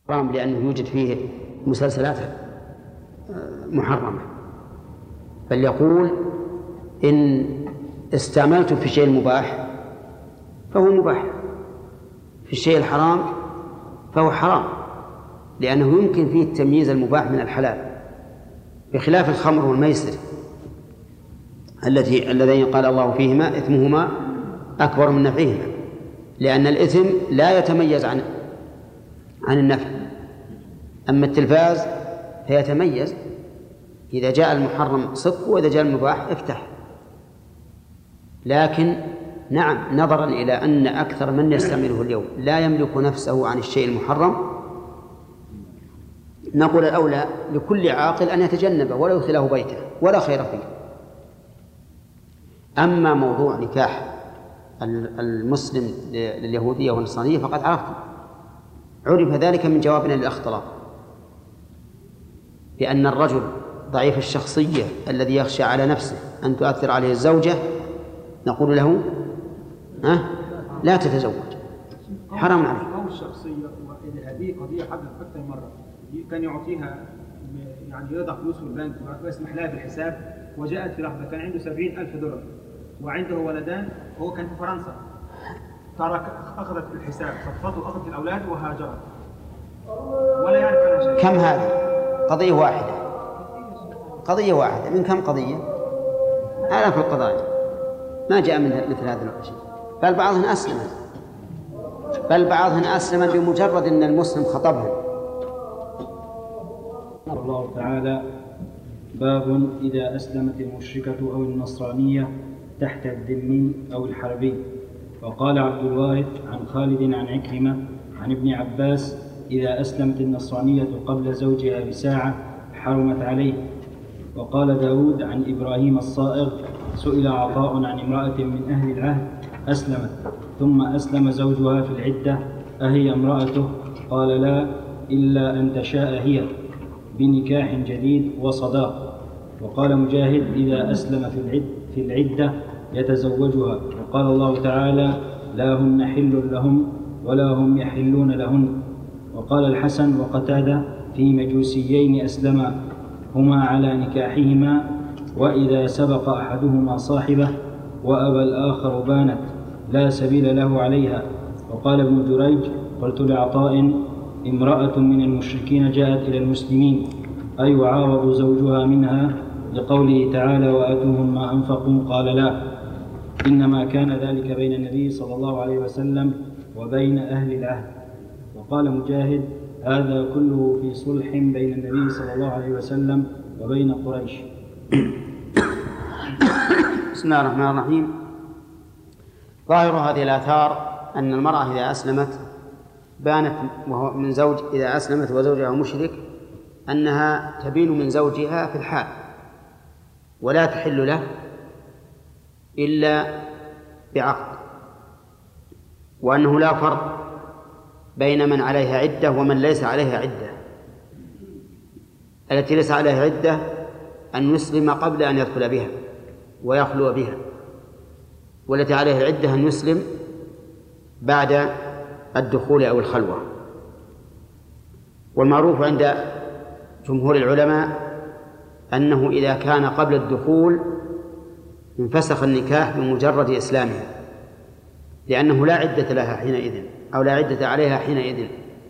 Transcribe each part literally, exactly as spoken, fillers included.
حرام لأنه يوجد فيه مسلسلات محرمة، بل يقول إن استعملت في الشيء المباح فهو مباح، في الشيء الحرام فهو حرام، لأنه يمكن فيه التمييز المباح من الحلال، بخلاف الخمر والميسر التي اللذين قال الله فيهما إثمهما أكبر من نفعهما، لأن الإثم لا يتميز عن عن النفع. أما التلفاز فيتميز، إذا جاء المحرم صك وإذا جاء المباح افتح. لكن نعم، نظرا إلى أن أكثر من يستعمله اليوم لا يملك نفسه عن الشيء المحرم، نقول الأولى لكل عاقل أن يتجنبه ولا يدخله بيته ولا خير فيه. أما موضوع نكاح المسلم لليهودية والنصرانية فقد عرفتم، عرف ذلك من جوابنا للأخ طلال، بأن الرجل ضعيف الشخصية الذي يخشى على نفسه أن تؤثر عليه الزوجة نقول له ها لا تتزوج، حرام عليك. أو الشخصية، هذه قضية حدثت أكثر مرة، كان يعطيها يعني يضع فلوس في البنك ويسمح لها بالحساب، وجاءت في لحظة كان عنده سبعين ألف دولار وعنده ولدان، وهو كان في فرنسا، ترك أخذت الحساب صفته، أخذت الأولاد وهاجرت ولا يعرف عنها شيء. كم هذه؟ قضية واحدة، قضية واحدة من كم قضية؟ آلاف القضايا ما جاء من مثل هذا الشيء، بل بعضهن أسلم، بل بعضهن أسلم بمجرد أن المسلم خطبهم. الله تعالى: باب إذا أسلمت المشركة أو النصرانية تحت الذمي أو الحربي. وقال عبد الوارث عن خالد عن عكرمة عن ابن عباس: إذا أسلمت النصرانية قبل زوجها بساعة حرمت عليه. وقال داود عن إبراهيم الصائغ: سئل عطاء عن امرأة من أهل العهد أسلمت ثم أسلم زوجها في العدة أهي امرأته؟ قال: لا، إلا أن تشاء هي بنكاح جديد وصداق. وقال مجاهد: إذا أسلم في العدة يتزوجها. وقال الله تعالى: لا هن حل لهم ولا هم يحلون لهن. وقال الحسن وقتادة في مجوسيين أسلما هما على نكاحهما، وإذا سبق أحدهما صاحبه وأبى الآخر بانت لا سبيل له عليها. وقال ابن جريج: قلت لعطاء: امرأة من المشركين جاءت إلى المسلمين أيعاوض زوجها منها لقوله تعالى: وآتوهم ما أنفقوا؟ قال: لا، إنما كان ذلك بين النبي صلى الله عليه وسلم وبين أهل العهد. وقال مجاهد: هذا كله في صلح بين النبي صلى الله عليه وسلم وبين قريش. بسم الله الرحمن الرحيم. ظاهر هذه الآثار أن المرأة إذا أسلمت بانت وهو من زوج، إذا أسلمت وزوجها مشرك أنها تبين من زوجها في الحال ولا تحل له إلا بعقد، وأنه لا فرق بين من عليها عدة ومن ليس عليها عدة. التي ليس عليها عدة أن يسلم قبل أن يدخل بها ويخلو بها، والتي عليها العدة أن يسلم بعد الدخول أو الخلوة. والمعروف عند جمهور العلماء أنه إذا كان قبل الدخول انفسخ النكاح بمجرد إسلامها، لأنه لا عدة لها حينئذ أو لا عدة عليها حينئذ.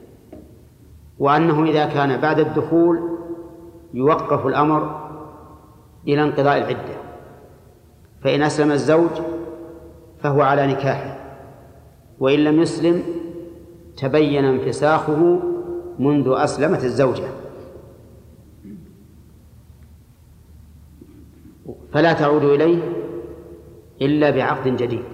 وأنه إذا كان بعد الدخول يوقف الأمر إلى انقضاء العدة، فإن أسلم الزوج فهو على نكاحه، وإن لم يسلم تبين انفساخه منذ أسلمت الزوجة، فلا تعود إليه إلا بعقد جديد.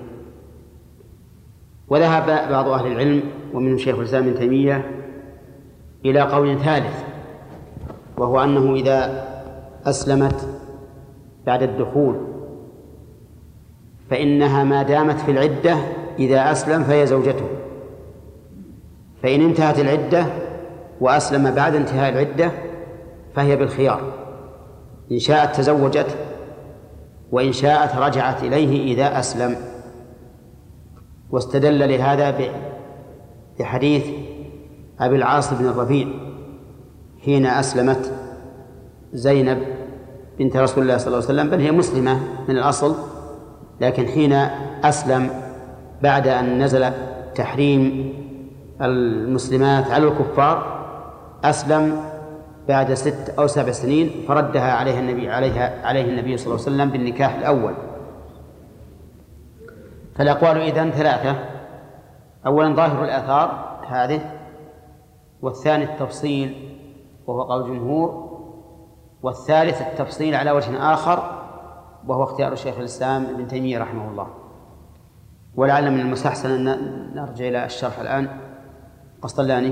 وذهب بعض أهل العلم ومنهم شيخ الإسلام ابن تيمية إلى قول ثالث، وهو أنه إذا أسلمت بعد الدخول فإنها ما دامت في العدة إذا أسلم فهي زوجته، فإن انتهت العدة وأسلم بعد انتهاء العدة فهي بالخيار، إن شاءت تزوجت وإن شاءت رجعت إليه إذا أسلم. واستدل لهذا بحديث أبي العاص بن الربيع حين أسلمت زينب بنت رسول الله صلى الله عليه وسلم، بل هي مسلمة من الأصل، لكن حين أسلم بعد أن نزل تحريم المسلمات على الكفار أسلم بعد ست أو سبع سنين، فردها عليها النبي عليها عليه النبي صلى الله عليه وسلم بالنكاح الأول. فالأقوال إذن ثلاثة: أولا ظاهر الآثار هذه، والثاني التفصيل وهو قول الجمهور، والثالث التفصيل على وجه آخر وهو اختيار الشيخ الإسلام ابن تيمية رحمه الله. ولعل من المستحسن أن نرجع إلى الشرح الآن. قسطلاني.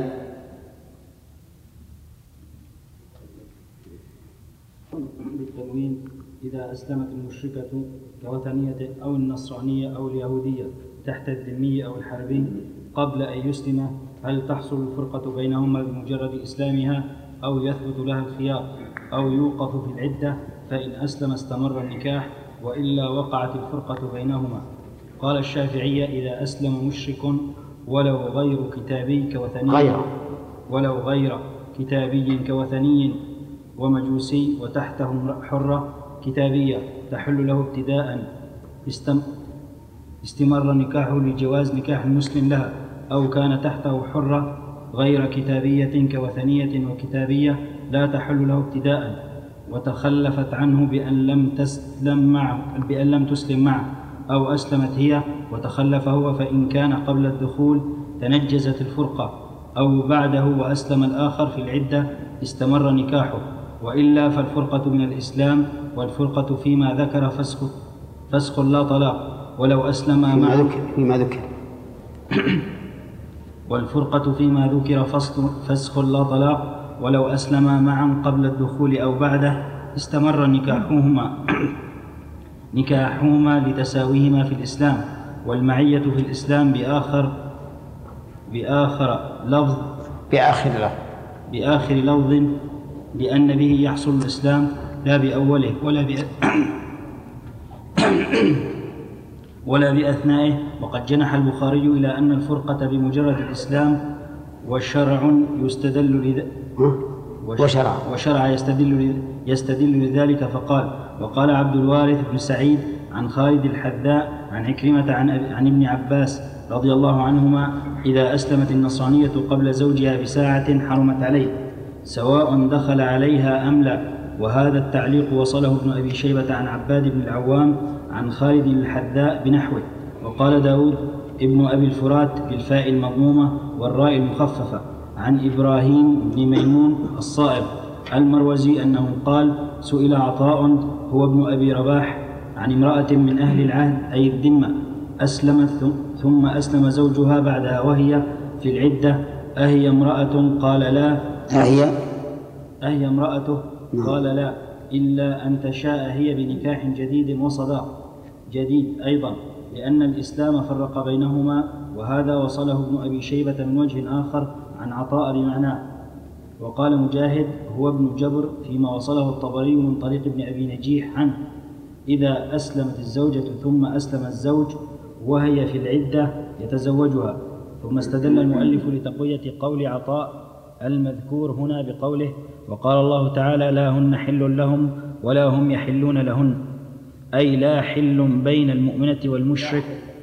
بالتنوين: إذا أسلمت المشركة كوثنية أو النصرانية أو اليهودية تحت الذمي أو الحربي قبل أن يسلم، هل تحصل الفرقة بينهما بمجرد إسلامها أو يثبت لها الخيار أو يوقف في العدة؟ فإن أسلم استمر النكاح، وإلا وقعت الفرقة بينهما. قال الشافعية: إذا أسلم مشرك ولو غير كتابي كوثني غير ولو غير كتابي كوثني ومجوسي وتحته حرة كتابية تحل له ابتداء استم استمر نكاحه لجواز نكاح المسلم لها، أو كان تحته حرة غير كتابية كوثنية وكتابية لا تحل له ابتداء وتخلفت عنه بأن لم تسلم معه بأن لم تسلم معه، أو أسلمت هي وتخلف هو، فإن كان قبل الدخول تنجزت الفرقة، أو بعده وأسلم الآخر في العدة استمر نكاحه، وإلا فالفرقة من الإسلام، والفرقة فيما ذكر فسخ فسخ لا طلاق ولو أسلم فيما ذكر فيما ذكر والفرقة فيما ذكر فسخ لا طلاق ولو أسلم معا قبل الدخول أو بعده استمر نكاحهما نكاحهما لتساويهما في الإسلام، والمعية في الإسلام بآخر بآخر لفظ بآخر لفظ بآخر لفظ لأن به يحصل الإسلام لا بأوله ولا بأ... ولا بأثنائه. وقد جنح البخاري إلى أن الفرقة بمجرد الإسلام والشرع يستدل لذ... وشرع وشرع يستدل يستدل لذلك، فقال: وقال عبد الوارث بن سعيد عن خالد الحذاء عن عكرمة عن, عن ابن عباس رضي الله عنهما: إذا أسلمت النصرانية قبل زوجها بساعة حرمت عليه سواء دخل عليها أم لا. وهذا التعليق وصله ابن أبي شيبة عن عباد بن العوام عن خالد الحذاء بنحوه. وقال داود ابن أبي الفرات بالفاء المضمومة والراء المخففة عن إبراهيم بن ميمون الصائب المروزي أنه قال: سئل عطاء هو ابن أبي رباح عن امرأة من أهل العهد أي الذمة أسلمت ثم أسلم زوجها بعدها وهي في العدة أهي امرأة؟ قال: لا. أهي أهي امرأته؟ قال: لا، إلا أن تشاء هي بنكاح جديد وصداق جديد أيضا، لأن الإسلام فرق بينهما. وهذا وصله ابن أبي شيبة من وجه آخر عن عطاء بمعناه. وقال مجاهد هو ابن جبر فيما وصله الطبري من طريق ابن أبي نجيح عنه: إذا أسلمت الزوجة ثم أسلم الزوج وهي في العدة يتزوجها. ثم استدل المؤلف لتقوية قول عطاء المذكور هنا بقوله: وقال الله تعالى: لا هن حل لهم ولا هم يحلون لهن، أي لا حل بين المؤمنة والمشرك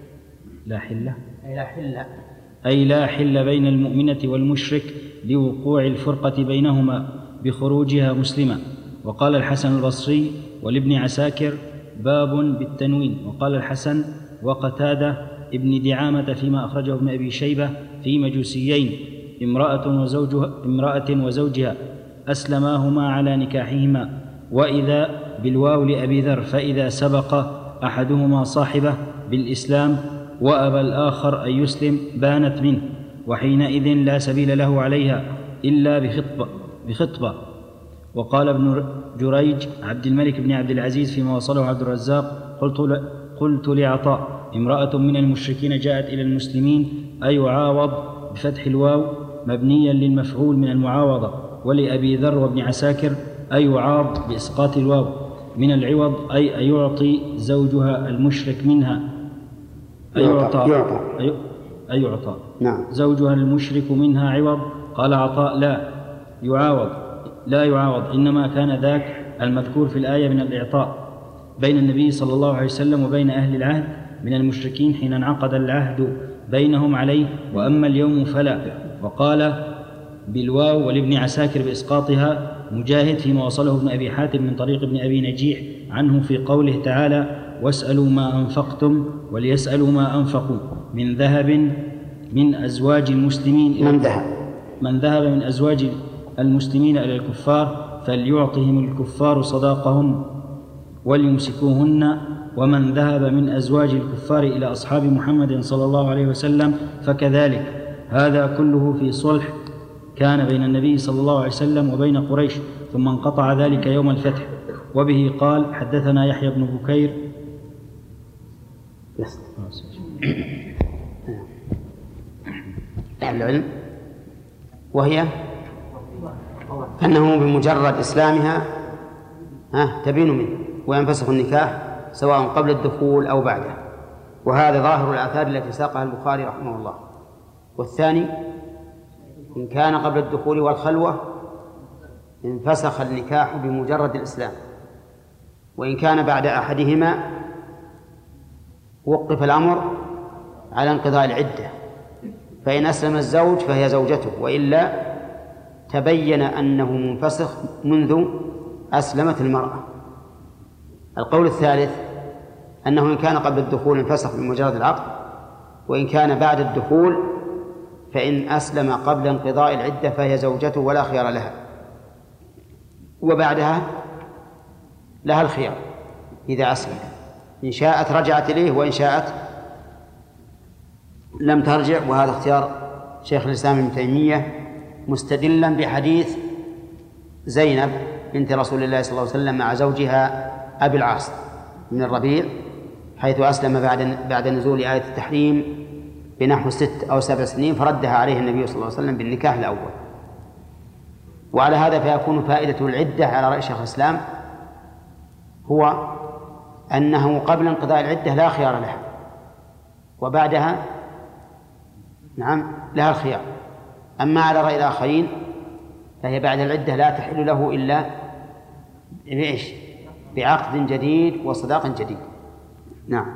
لا حل أي لا حل أي لا حل بين المؤمنة والمشرك لوقوع الفرقة بينهما بخروجها مسلمة. وقال الحسن البصري ولابن عساكر: باب بالتنوين. وقال الحسن وقتادة ابن دعامة فيما أخرجه ابن أبي شيبة في مجوسيين: امرأة وزوجها, امرأة وزوجها أسلماهما على نكاحهما. وإذا بالواو لأبي ذر: فإذا سبق أحدهما صاحبه بالإسلام وأبى الآخر أن يسلم بانت منه، وحينئذ لا سبيل له عليها إلا بخطبة, بخطبة. وقال ابن جريج عبد الملك بن عبد العزيز فيما وصله عبد الرزاق: قلت, قلت لعطاء: امرأة من المشركين جاءت إلى المسلمين أيعاوض بفتح الواو مبنيا للمفعول من المعاوضة. ولأبي ذر وابن عساكر: أيعاض بإسقاط الواو من العوض، أي أيعطي زوجها المشرك منها أيعطى يعطى أيعطى نعم زوجها المشرك منها عوض قال عطاء: لا يعاوض لا يعاوض إنما كان ذاك المذكور في الآية من الإعطاء بين النبي صلى الله عليه وسلم وبين أهل العهد من المشركين حين انعقد العهد بينهم عليه، وأما اليوم فلا. وقال بالواو ولابن عساكر بإسقاطها مجاهد فيما وصله ابن أبي حاتم من طريق ابن أبي نجيح عنه في قوله تعالى: واسألوا ما أنفقتم وليسألوا ما أنفقوا من ذهب من أزواج المسلمين من ذهب من ذهب من أزواج المسلمين إلى الكفار فليعطهم الكفار صداقهم وليمسكوهن، ومن ذهب من أزواج الكفار إلى أصحاب محمد صلى الله عليه وسلم فكذلك. هذا كله في صلح كان بين النبي صلى الله عليه وسلم وبين قريش، ثم انقطع ذلك يوم الفتح. وبه قال: حدثنا يحيى بن بكير. العلم وهي أنه بمجرد إسلامها ها تبين منه وينفسخ النكاح سواء قبل الدخول أو بعده، وهذا ظاهر الآثار التي ساقها البخاري رحمه الله. والثاني إن كان قبل الدخول والخلوة انفسخ النكاح بمجرد الإسلام، وإن كان بعد أحدهما وقف الأمر على انقضاء العدة، فإن أسلم الزوج فهي زوجته، وإلا تبين أنه منفسخ منذ أسلمت المرأة. القول الثالث أنه إن كان قبل الدخول انفسخ بمجرد العقد، وإن كان بعد الدخول فإن أسلم قبل انقضاء العدة فهي زوجته ولا خيار لها، وبعدها لها الخيار إذا أسلم، إن شاءت رجعت إليه وإن شاءت لم ترجع. وهذا اختيار شيخ الإسلام ابن تيمية مستدلا بحديث زينب بنت رسول الله صلى الله عليه وسلم مع زوجها أبي العاص من الربيع، حيث أسلم بعد بعد نزول آية التحريم بنحو ست أو سبع سنين، فردها عليه النبي صلى الله عليه وسلم بالنكاح الأول. وعلى هذا فيكون فائدة العدة على رأي شيخ الإسلام هو أنه قبل انقضاء العدة لا خيار لها، وبعدها نعم لها الخيار. أما على رأي الآخرين فهي بعد العدة لا تحل له إلا بإيش؟ بعقد جديد وصداق جديد. نعم.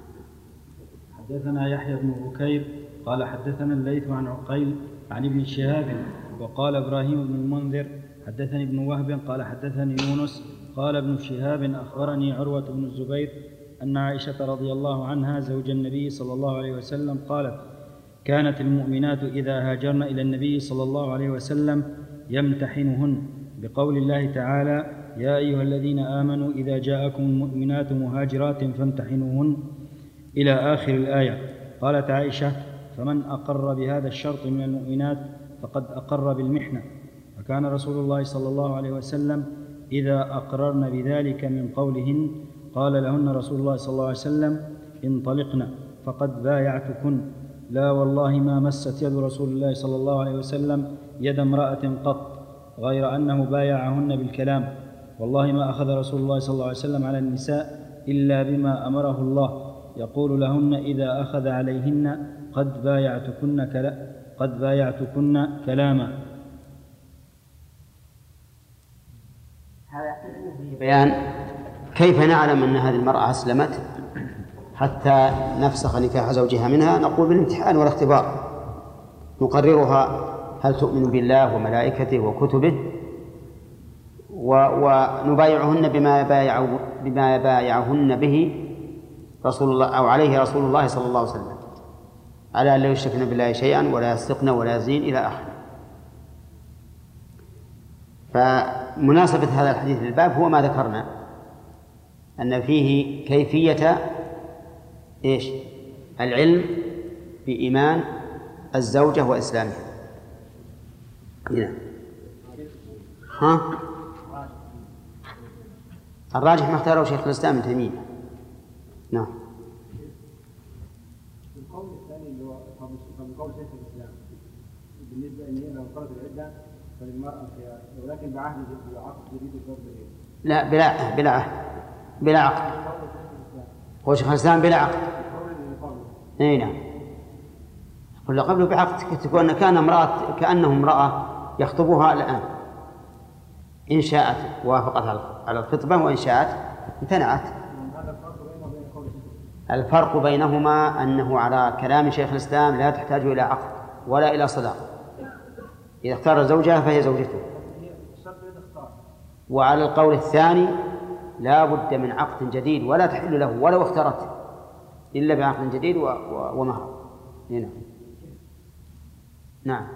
حدثنا يحيى بن بكير قال حدثنا الليث عن عقيل عن ابن شهاب وقال إبراهيم بن المنذر حدثني ابن وهب قال حدثني يونس قال ابن شهاب أخبرني عروة بن الزبير أن عائشة رضي الله عنها زوج النبي صلى الله عليه وسلم قالت: كانت المؤمنات إذا هاجرن إلى النبي صلى الله عليه وسلم يمتحنهن بقول الله تعالى: يا أيها الذين آمنوا إذا جاءكم المؤمنات مهاجرات فامتحنوهن إلى آخر الآية. قالت عائشة: فمن أقر بهذا الشرط من المؤمنات فقد أقر بالمحنة. فكان رسول الله صلى الله عليه وسلم إذا أقررن بذلك من قولهن قال لهن رسول الله صلى الله عليه وسلم: انطلقن فقد بايعتكن. لا والله ما مست يد رسول الله صلى الله عليه وسلم يد امرأة قط غير أنه بايعهن بالكلام. والله ما أخذ رسول الله صلى الله عليه وسلم على النساء إلا بما أمره الله، يقول لهن إذا أخذ عليهن قد بايعتكن كلا قد بايعتكن كلاما. هذا بيان كيف نعلم أن هذه المرأة أسلمت حتى نفسخ نكاح زوجها منها. نقول بالامتحان والاختبار، نقررها هل تؤمن بالله وملائكته وكتبه، ونبايعهن بما يبايع بما يبايعهن به رسول الله أو عليه رسول الله صلى الله عليه وسلم، على أن لا يشركن بالله شيئا ولا يسرقن ولا يزين إلى آخره. فمناسبة هذا الحديث للباب هو ما ذكرنا أن فيه كيفية إيش؟ العلم بإيمان الزوجة وإسلامها. هنا ها الراجح ما اختاره شيخ الإسلام ابن تيمية. نعم. القول الثاني اللي هو من قول شيخ الإسلام بالنسبة إن هي لو انقضت العدة فللمرأة خيار، ولكن بعهد بعقد جديد الزوج جديد. لا بلا بلا عهد بلا عقد. هو شيخ الإسلام بلا عقد. اي نعم. ولا قبله بعقد تكون كان امرأة كأنه امرأة يخطبها الآن، إن شاءت وافقت على الخطبة وإن شاءت امتنعت. الفرق بينهما أنه على كلام شيخ الإسلام لا تحتاج إلى عقد ولا إلى صداق، إذا اختار زوجها فهي زوجته. وعلى القول الثاني لا بد من عقد جديد ولا تحل له ولو اختارته إلا بعقد جديد ومهر. هنا نعم.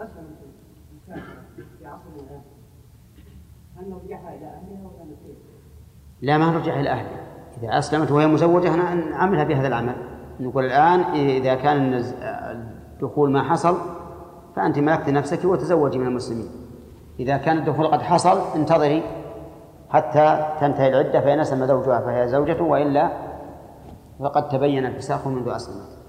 لا، ما نرجع إلى أهلها. إذا أسلمت وهي مزوجة نعملها بهذا العمل، نقول الآن إذا كان الدخول ما حصل فأنت ملكت نفسك وتزوجي من المسلمين. إذا كان الدخول قد حصل انتظري حتى تنتهي العدة، فإن أسلم زوجها فهي زوجته، وإلا فقد تبين الفساق منذ أسلمت.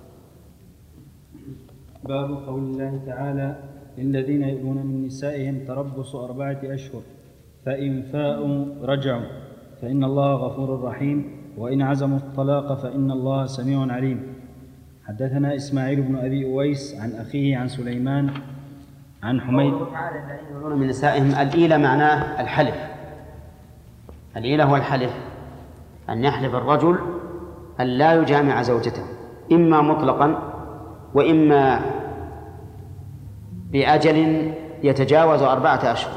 باب قول الله تعالى: للذين يؤلون من نسائهم تربص أربعة أشهر فإن فاءوا رجعوا فإن الله غفور رحيم وإن عزموا الطلاق فإن الله سميع عليم. حدثنا إسماعيل بن أبي أويس عن أخيه عن سليمان عن حميد. من نسائهم الإيلة معناه الحلف، الإيلة هو الحلف، أن يحلف الرجل أن لا يجامع زوجته إما مطلقا وإما بأجل يتجاوز أربعة أشهر،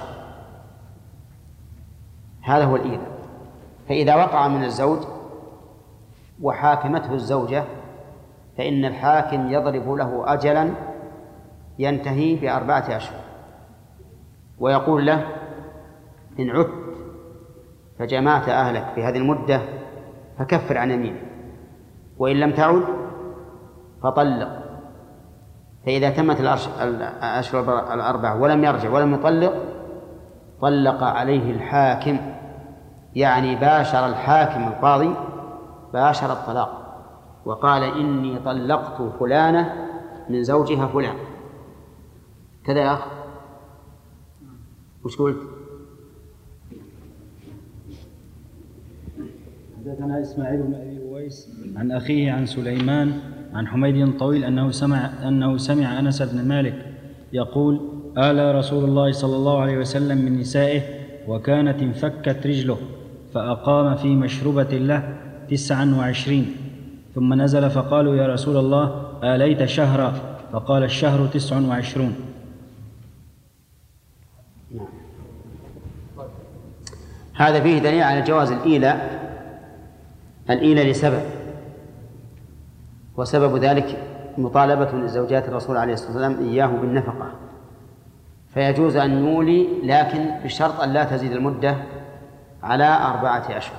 هذا هو الإيلة. فإذا وقع من الزوج وحاكمته الزوجة فإن الحاكم يضرب له أجلا ينتهي بأربعة أشهر، ويقول له: إن عدت فجمعت أهلك في هذه المدة فكفر عن يمينك، وإن لم تعد فطلق. فإذا تمت الأشهر الأربعة ولم يرجع ولم يطلق طلق عليه الحاكم، يعني باشر الحاكم القاضي باشر الطلاق وقال: إني طلقت فلانة من زوجها فلان. كذا يا أخ، وش قلت؟ حدثنا إسماعيل بن أبي أويس عن أخيه عن سليمان عن حميد طويل أنه سمع أنه سمع أنس بن مالك يقول: آلى رسول الله صلى الله عليه وسلم من نسائه وكانت انفكت رجله فأقام في مشربة له تسعا وعشرين، ثم نزل فقالوا: يا رسول الله آليت شهرا؟ فقال: الشهر تسع وعشرون. هذا فيه دليل على جواز الإيلة، الإيلة لسبب، وسبب ذلك مطالبة لزوجات الرسول عليه الصلاة والسلام إياه بالنفقة، فيجوز أن يولي لكن بشرط أن لا تزيد المدة على أربعة أشهر.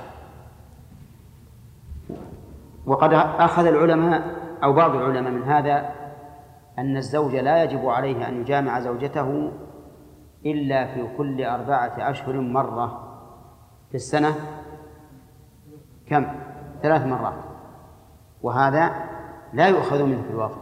وقد أخذ العلماء أو بعض العلماء من هذا أن الزوج لا يجب عليه أن يجامع زوجته إلا في كل أربعة أشهر مرة، في السنة كم؟ ثلاث مرات، وهذا لا يؤخذ منه في الواقع.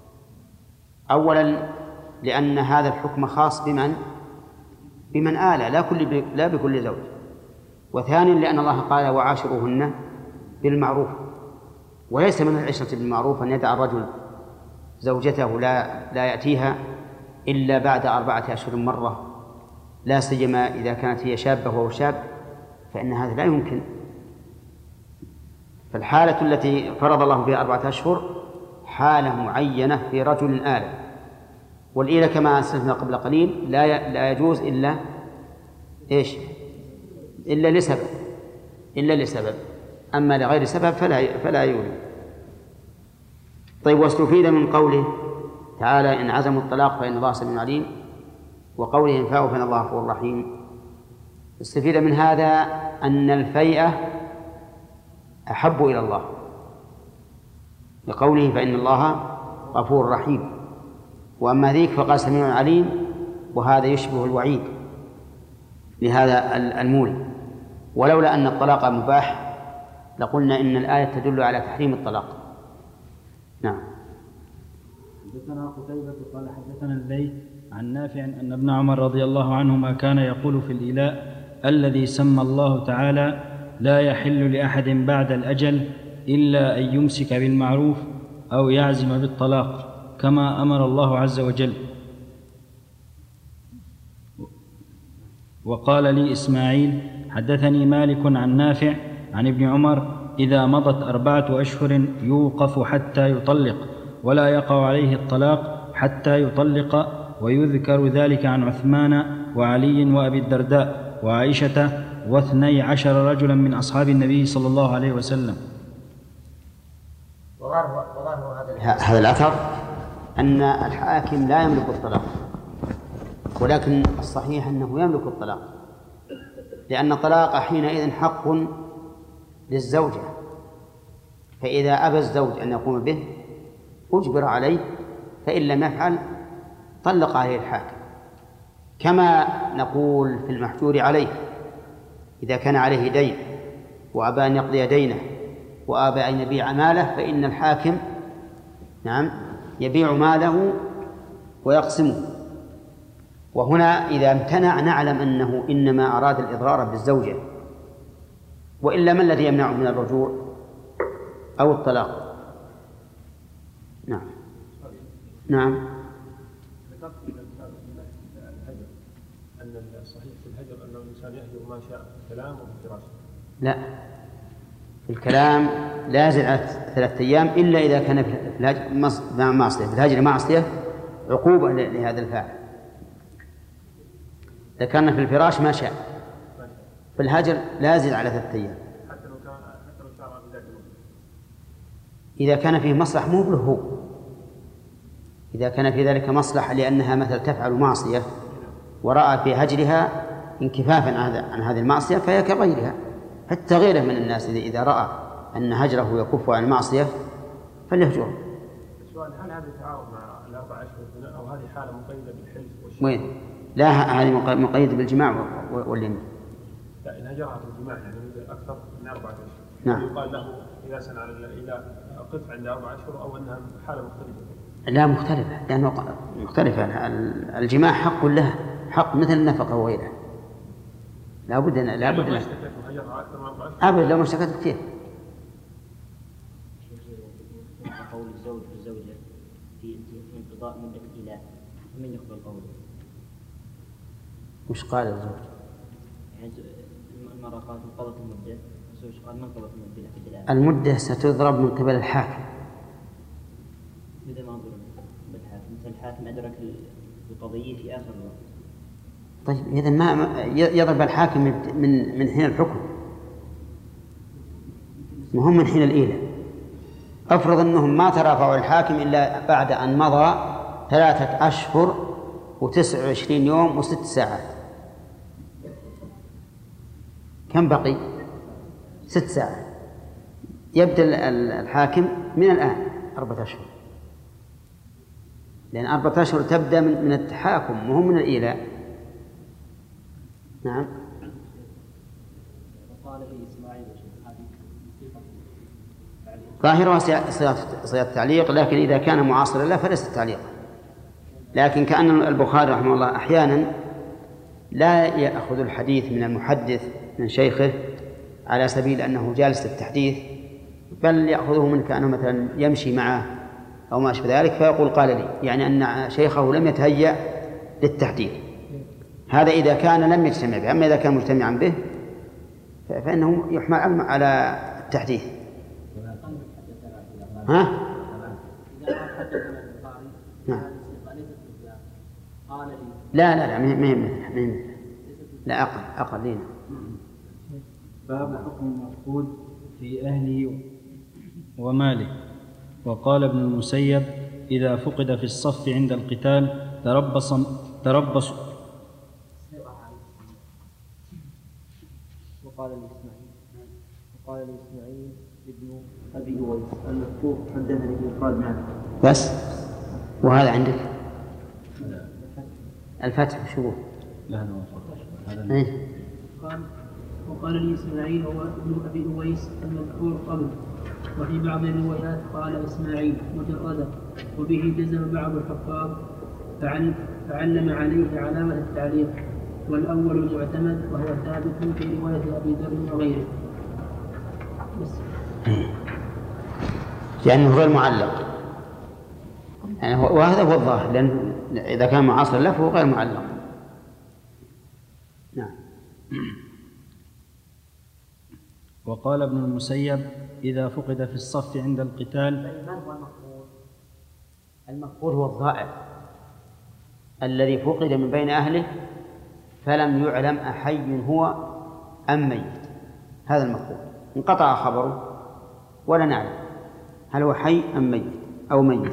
أولا لأن هذا الحكم خاص بمن بمن آلى، لا كل لا بكل زوج. وثانيا لأن الله قال: وعاشروهن بالمعروف، وليس من العشرة بالمعروف أن يدع الرجل زوجته لا لا يأتيها إلا بعد أربعة أشهر مرة، لا سيما إذا كانت هي شابة وهو شاب، فإن هذا لا يمكن. فالحالة التي فرض الله بها أربعة أشهر حالة معينة في رجل آلة، والإيلة كما أسلفنا قبل قليل لا لا يجوز إلا إيش؟ إلا لسبب، إلا لسبب، أما لغير سبب فلا فلا يولي. طيب، واستفيد من قوله تعالى: إن عزموا الطلاق فإن الله سميع عليم، وقوله: إن فاءوا فإن الله غفور رحيم. استفيد من هذا أن الفيئة أحب إلى الله، لقوله: فإن الله غفور رحيم، وأما ذيك فقال سميع عليم، وهذا يشبه الوعيد لهذا المولي. ولولا أن الطلاق مباح لقلنا إن الآية تدل على تحريم الطلاق. نعم. حدثنا قتيبة قال حدثنا الليث عن نافع أن ابن عمر رضي الله عنهما كان يقول في الإيلاء الذي سمى الله تعالى: لا يحل لأحد بعد الأجل إلا أن يمسك بالمعروف أو يعزم بالطلاق، كما أمر الله عز وجل. وقال لي إسماعيل حدثني مالك عن نافع عن ابن عمر إذا مضت أربعة أشهر يوقف حتى يطلق ولا يقع عليه الطلاق حتى يطلق، ويذكر ذلك عن عثمان وعلي وأبي الدرداء وعائشة واثني عشر رجلا من أصحاب النبي صلى الله عليه وسلم. هذا الأثر أن الحاكم لا يملك الطلاق، ولكن الصحيح أنه يملك الطلاق، لأن الطلاق حينئذ حق للزوجة، فإذا أبى الزوج أن يقوم به أجبر عليه، فإن لم يفعل طلق عليه الحاكم. كما نقول في المحجور عليه إذا كان عليه دين وأبى أن يقضي دينه وأبى أن يبيع ماله، فإن الحاكم نعم يبيع ماله ويقسمه. وهنا إذا امتنع نعلم أنه إنما أراد الإضرار بالزوجة، وإلا ما الذي يمنعه من الرجوع أو الطلاق؟ نعم نعم. ذكرت في الهجر أن الصحيح في الهجر أن الإنسان يهجر ما شاء في الكلام وفي الفراش. لا، في الكلام لا يزيد على ثلاثة أيام إلا إذا كان في الهجر معصية، في الهجر معصية عقوبة لهذا الفاعل. إذا كان في الفراش ما شاء، في الهجر لا يزيد على ثلاثة أيام. حتى لو كان حتى لو شرع بذلك الوقت. إذا كان فيه مصلحة مو له، إذا كان في ذلك مصلحة لأنها مثل تفعل معصية ورأى في هجرها انكفافا عن هذه المعصية فهي كغيرها. حتى غيره من الناس إذا رأى أن هجره يكف عن المعصية فليهجره. السؤال: هل هذا يتعارض مع الأربع أشهر أو هذه حالة مقيدة بالحلف والشهر؟ وين؟ لا، هذه مقيدة بالجماع واليمين. لا، إن هجرها في الجماع يعني أكثر من أربعة أشهر. نعم. يقال له إذا سن على إلى قف عند أربع أشهر أو أنها حالة مختلفة. لا مختلفة، لأنه مختلفة. الجماع حق لها، حق مثل النفقة وغيرها. لا بد لا بد لا أبدا لو ما اشتكت كثير. قول الزوج والزوجة في انقضاء مدة الإيلاء من يقبل قوله؟ وش قال الزوج؟ يعني المرأة قالت انقضت المدة، الزوج قال ما انقضت المدة في الإيلاء. المدة ستضرب من قبل الحاكم. إذا ما ضرب بالحاكم، مثل الحاكم أدرك القضية في آخر الوقت. طيب إذا ما يضرب الحاكم من من حين الحكم، مهم من حين الإيلاء. أفرض أنهم ما ترافعوا الحاكم إلا بعد أن مضى ثلاثة أشهر وتسع وعشرين يوم وست ساعات. كم بقي؟ ست ساعات. يبدأ الحاكم من الآن أربعة أشهر، لأن أربعة أشهر تبدأ من من التحاكم مهم من الإيلاء. نعم. ظاهرها صيغة التعليق، لكن إذا كان معاصرا لا فليس التعليق. لكن كأن البخاري رحمه الله أحيانا لا يأخذ الحديث من المحدث من شيخه على سبيل أنه جالس للتحديث، بل يأخذه من كأنه مثلا يمشي معه أو ما أشبه ذلك، فيقول قال لي، يعني أن شيخه لم يتهيأ للتحديث. هذا إذا كان لم يجتمع به. أما إذا كان مجتمعا به فإنه يحمل على التحديث. ها؟ نعم. لا لا لا مهم مهم لا أقل أقل لنا. باب حكم المفقود في أهله وماله. وقال ابن المسيب: إذا فقد في الصف عند القتال تربص تربص وقال الإسماعيل وقال الإسماعيل ابن أبي أويس المذكور حدثني بالإفراد معه. بس وهذا عندك الفتح شو؟ لا أنا هذا إيه؟ قال وقال لي إسماعيل هو ابن أبي أويس المذكور قبل، وفي بعض الروايات قال إسماعيل مجردا، وبه جزم بعض الحفاظ فعلم عليه علامة التعليق، والأول المعتمد وهو ثابت في رواية أبي ذر وغيره. بس لأنه غير معلق. يعني وهذا هو الظاهر، لأن إذا كان معاصر له فهو غير معلق. نعم. وقال ابن المسيب إذا فقد في الصف عند القتال. المفقود هو الضائع الذي فقد من بين أهله فلم يعلم أحي هو أم ميت، هذا المفقود انقطع خبره ولا نعلم هل هو حي أم ميت أو ميت.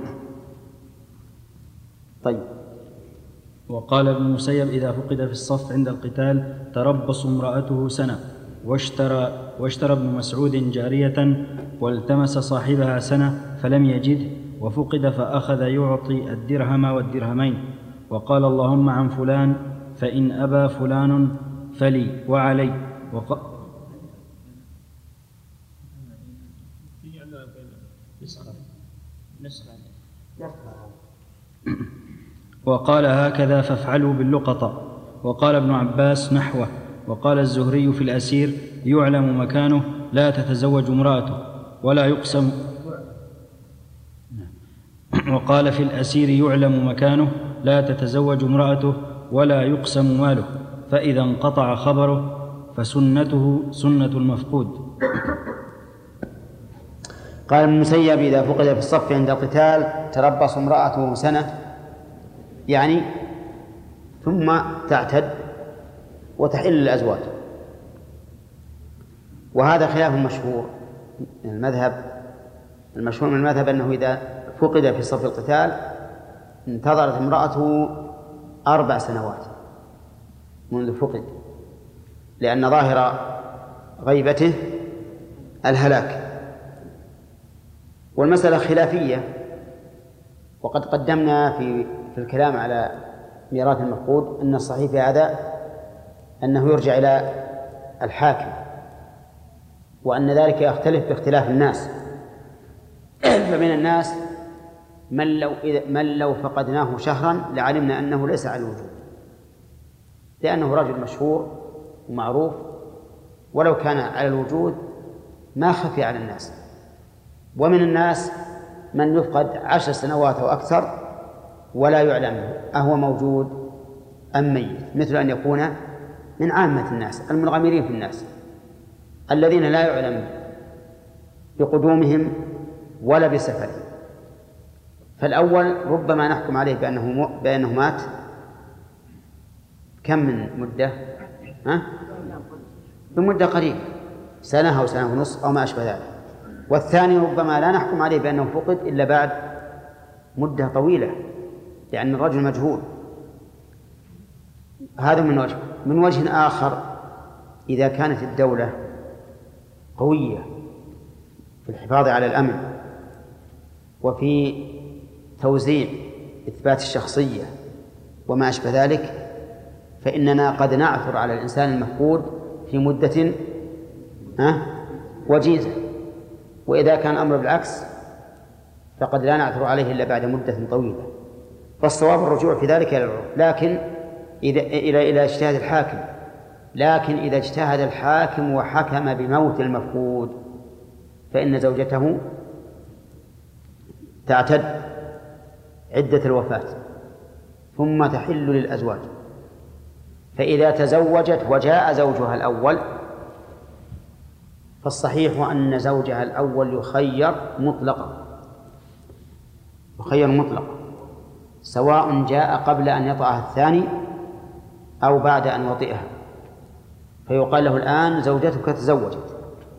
طيب. وقال ابن المسيب إذا فقد في الصف عند القتال تربص امرأته سنة، واشترى, واشترى ابن مسعود جارية والتمس صاحبها سنة فلم يجده وفقد فأخذ يعطي الدرهم والدرهمين، وقال اللهم عن فلان فإن أبى فلان فلي وعلي. وق... وقال هكذا فافعلوا باللقطة. وقال ابن عباس نحوه. وقال الزهري في الأسير يعلم مكانه لا تتزوج امرأته ولا يقسم. وقال في الأسير يعلم مكانه لا تتزوج امرأته ولا يقسم ماله، فإذا انقطع خبره فسنته سنة المفقود. قال ابن المسيب إذا فقد في الصف عند القتال تربص امرأته سنة، يعني ثم تعتد وتحل الأزواج، وهذا خلاف مشهور من المذهب. المشهور من المذهب أنه إذا فقد في صف القتال انتظرت امرأته أربع سنوات منذ فقد، لأن ظاهر غيبته الهلاك. والمسألة خلافية، وقد قدمنا في في الكلام على ميراث المفقود أن الصحيح في هذا أنه يرجع إلى الحاكم، وأن ذلك يختلف باختلاف الناس. فمن الناس من لو, من لو فقدناه شهرا لعلمنا أنه ليس على الوجود، لأنه رجل مشهور ومعروف، ولو كان على الوجود ما خفي على الناس. ومن الناس من يفقد عشر سنوات أو أكثر ولا يعلم أهو موجود أم ميت، مثل أن يكون من عامة الناس المنغمرين في الناس الذين لا يعلم بقدومهم ولا بسفرهم. فالأول ربما نحكم عليه بأنه, بأنه مات كم من مدة؟ ها؟ بمدة قريبة، سنة أو سنة ونصف أو ما أشبه ذلك. والثاني ربما لا نحكم عليه بأنه فقد إلا بعد مدة طويلة، لأن الرجل مجهول. هذا من وجه. من وجه آخر، إذا كانت الدولة قوية في الحفاظ على الأمن وفي توزيع إثبات الشخصية وما أشبه ذلك، فإننا قد نعثر على الإنسان المفقود في مدة وجيزة. وإذا كان الأمر بالعكس فقد لا نعثر عليه إلا بعد مدة طويلة. فالصواب الرجوع في ذلك إلى العرف، لكن إذا إلى إلى اجتهاد الحاكم. لكن إذا اجتهد الحاكم وحكم بموت المفقود فإن زوجته تعتد عدة الوفاة ثم تحل للأزواج. فإذا تزوجت وجاء زوجها الأول فالصحيح أن زوجها الأول يخير مطلقا، يخير مطلقا سواء جاء قبل أن يطأها الثاني أو بعد أن وطئها، فيقال له الآن زوجتك تزوجت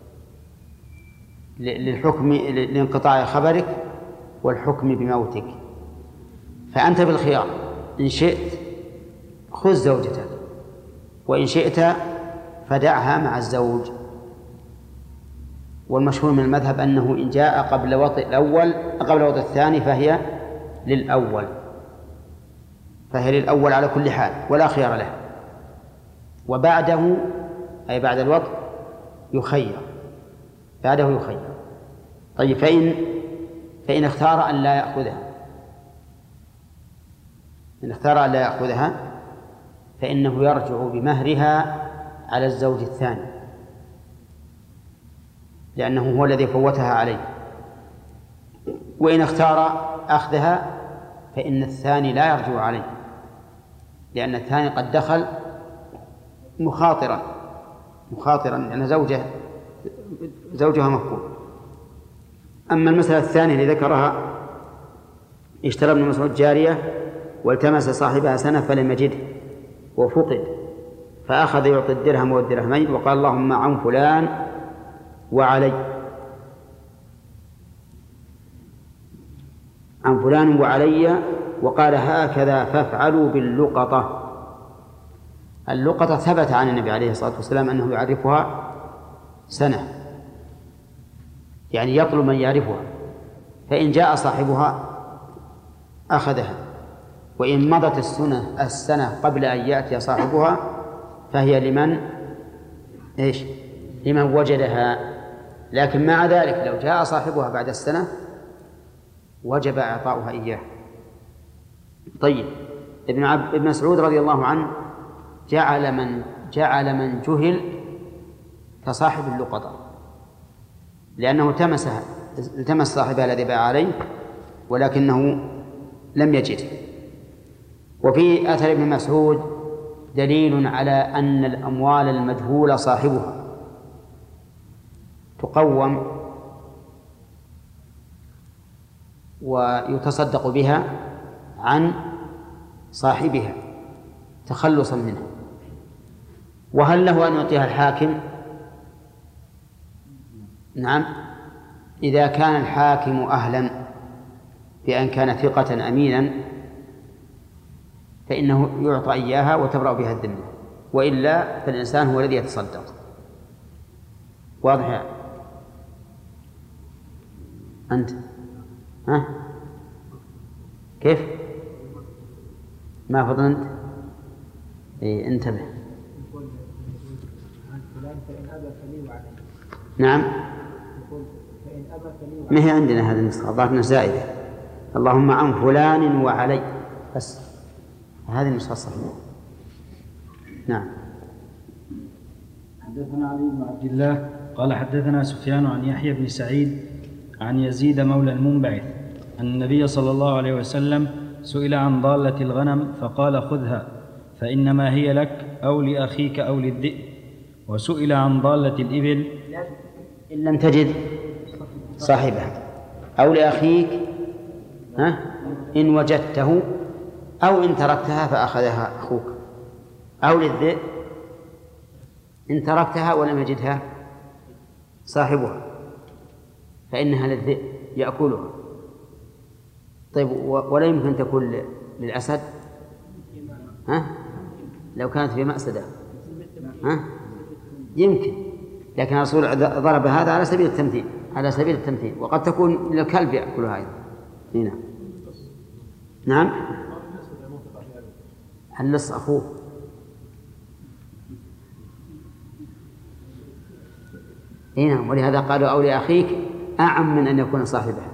للحكم لانقطاع خبرك والحكم بموتك، فأنت بالخيار، إن شئت خذ زوجتك وإن شئت فدعها مع الزوج. والمشهور من المذهب أنه إن جاء قبل وطئ الأول قبل وطئ الثاني فهي للأول فهي للأول على كل حال ولا خيار له، وبعده أي بعد الوطئ يخير، بعده يخير. طيب فإن فإن اختار أن لا يأخذها إن اختار أن لا يأخذها فإنه يرجع بمهرها على الزوج الثاني، لأنه هو الذي فوتها عليه. وإن اختار أخذها فإن الثاني لا يرجع عليه، لأن الثاني قد دخل مخاطرا مخاطرا لأن زوجه زوجها مفقود. أما المسألة الثانية اللي ذكرها: اشترى ابن مسعود جارية والتمس صاحبها سنة فلم يجده وفقد، فأخذ يعطي الدرهم والدرهمين وقال: اللهم عن فلان وعلي، عن فلان وعلي، وقال: هكذا فافعلوا باللقطة. اللقطة ثبت عن النبي عليه الصلاة والسلام أنه يعرفها سنة، يعني يطلب من يعرفها، فإن جاء صاحبها أخذها، وإن مضت السنة السنة قبل أن يأتي صاحبها فهي لمن إيش؟ لمن وجدها. لكن مع ذلك لو جاء صاحبها بعد السنة وجب إعطاؤها إياه. طيب، ابن عبد ابن مسعود رضي الله عنه جعل من جعل من جهل كصاحب اللقطة، لأنه التمسها التمس صاحبها الذي باع عليه ولكنه لم يجده. وفي أثر ابن مسعود دليل على أن الأموال المجهول صاحبها تقوم ويتصدق بها عن صاحبها تخلصا منها. وهل له أن يعطيها الحاكم؟ نعم، إذا كان الحاكم أهلا بأن كان ثقة أمينا فإنه يعطى إياها وتبرأ بها الذمة، وإلا فالإنسان هو الذي يتصدق. واضح أنت؟ ها؟ كيف؟ ما فضل أنت؟ إيه، انتبه. نعم، ما هي عندنا هذه النسخة، ضعفنا زائدة: اللهم عن فلان وعلي، بس هذه النسخة الصحيحة. نعم. حدثنا علي بن عبد الله قال حدثنا سفيان عن يحيى بن سعيد عن يزيد مولى المنبعث أن النبي صلى الله عليه وسلم سئل عن ضالة الغنم فقال: خذها فإنما هي لك أو لأخيك أو للذئب. وسئل عن ضالة الإبل: إن لم تجد صاحبها، أو لأخيك ها إن وجدته، أو إن تركتها فأخذها أخوك، أو للذئب إن تركتها ولم يجدها صاحبها فإنها للذئب يأكلها. طيب، ولا يمكن تكون للأسد؟ ها؟ لو كانت في مأسدة ها؟ يمكن، لكن الرسول ضرب هذا على سبيل التمثيل على سبيل التمثيل وقد تكون للكلب يأكلها أيضا. هنا نعم، اللص أخوه. هنا ولهذا قالوا: أو لأخيك أعم من أن يكون صاحبها.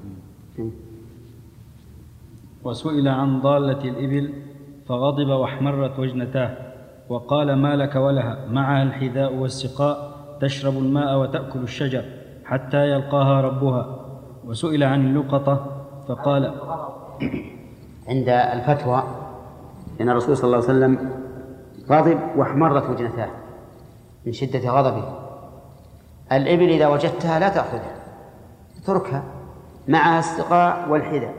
وسئل عن ضالة الإبل فغضب واحمرت وجنتاه وقال: ما لك ولها؟ معها الحذاء والسقاء، تشرب الماء وتأكل الشجر حتى يلقاها ربها. وسئل عن اللقطة فقال: عند الفتوى أن الرسول صلى الله عليه وسلم غضب واحمرت وجنتاه من شدة غضبه. الإبل إذا وجدتها لا تأخذها، اتركها، معها السقاء والحذاء.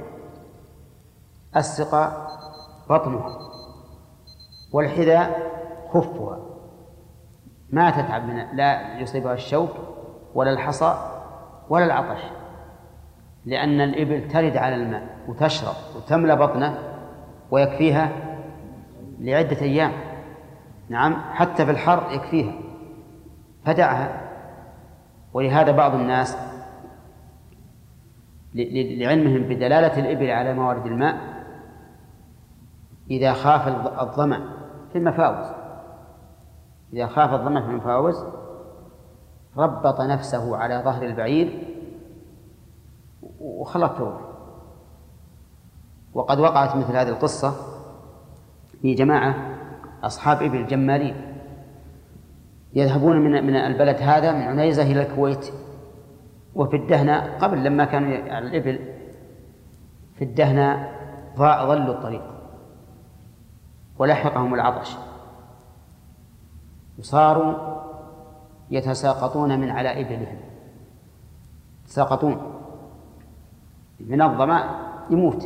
السقاء بطنها والحذاء خفها، ما تتعب منها، لا يصيبها الشوك ولا الحصى ولا العطش، لأن الإبل ترد على الماء وتشرب وتملى بطنه ويكفيها لعدة أيام. نعم، حتى في الحر يكفيها، فدعها. ولهذا بعض الناس لعلمهم بدلالة الإبل على موارد الماء إذا خاف الظمأ في المفاوز إذا خاف الظمأ في المفاوز ربط نفسه على ظهر البعير وخلط ثوبه. وقد وقعت مثل هذه القصة في جماعة أصحاب إبل جمالين يذهبون من من البلد هذا من عنيزة إلى الكويت، وفي الدهنة قبل لما كانوا على الإبل في الدهنة ضاع ضلوا الطريق ولحقهم العطش وصاروا يتساقطون من على إبلهم، يتساقطون من الظمأ يموت،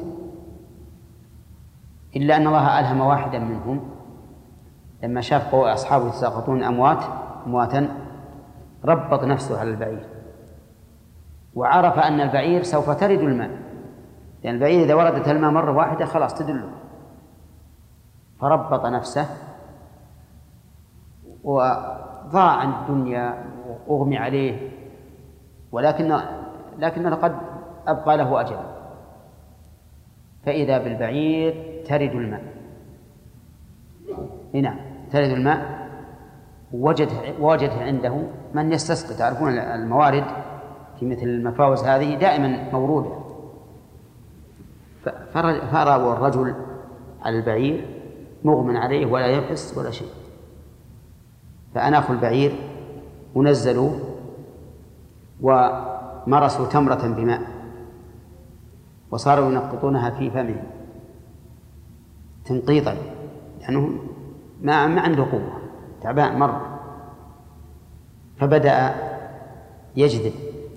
إلا أن الله ألهم واحدا منهم لما شاف أصحابه يتساقطون أموات أمواتا ربط نفسه على البعير، وعرف أن البعير سوف ترد الماء، لأن البعير إذا وردت الماء مرة واحدة خلاص تدله، فربط نفسه وضاع عن الدنيا وأغمي عليه، ولكن لكن قد أبقى له أجل، فإذا بالبعير ترد الماء. هنا ترد الماء، وجد وجد عنده من يستسقي. تعرفون الموارد في مثل المفاوز هذه دائما موروده، فرأوا الرجل على البعير مغمى عليه ولا يحس ولا شيء، فأناخوا البعير ونزلوه ومرسوا تمرة بماء وصاروا ينقطونها في فمه تنقيطا، لأنه ما ما عنده قوة، تعبان مرة، فبدأ يجذب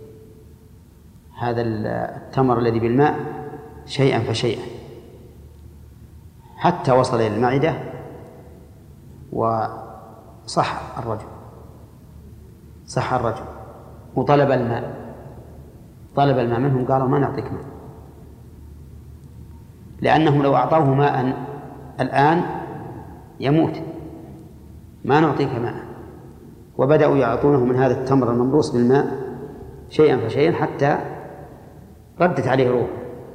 هذا التمر الذي بالماء شيئا فشيئا حتى وصل إلى المعدة وصح الرجل صح الرجل وطلب الماء طلب الماء منهم، قالوا ما نعطيك ماء، لأنهم لو أعطوه ماء الآن يموت، ما نعطيك ماء. وبدأوا يعطونه من هذا التمر الممروس بالماء شيئا فشيئا حتى ردت عليه روحه،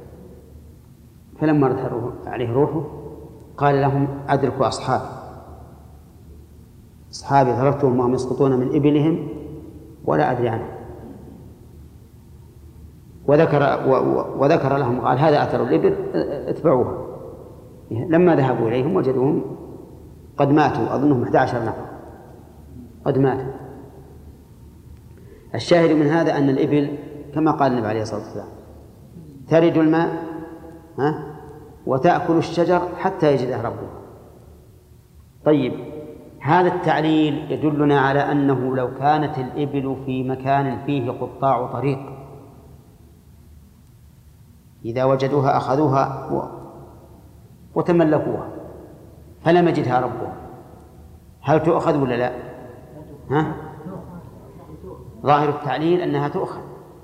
فلما ردت عليه روحه قال لهم أدركوا أصحابي أصحابي تركتهم وهم يسقطون من إبلهم ولا أدري عنهم، وذكر وذكر لهم قال هذا أثر الإبل اتبعوها. لما ذهبوا إليهم وجدوهم قد ماتوا، أظنهم أحد عشر نفر قد ماتوا. الشاهد من هذا أن الإبل كما قال النبي عليه الصلاة والسلام ترد الماء ها وتأكل الشجر حتى يجده ربه. طيب، هذا التعليل يدلنا على أنه لو كانت الإبل في مكان فيه قطاع طريق إذا وجدوها أخذوها وتملكوها فلم يجدها ربها، هل تؤخذ ولا لا؟ ها؟ ظاهر التعليل أنها تؤخذ.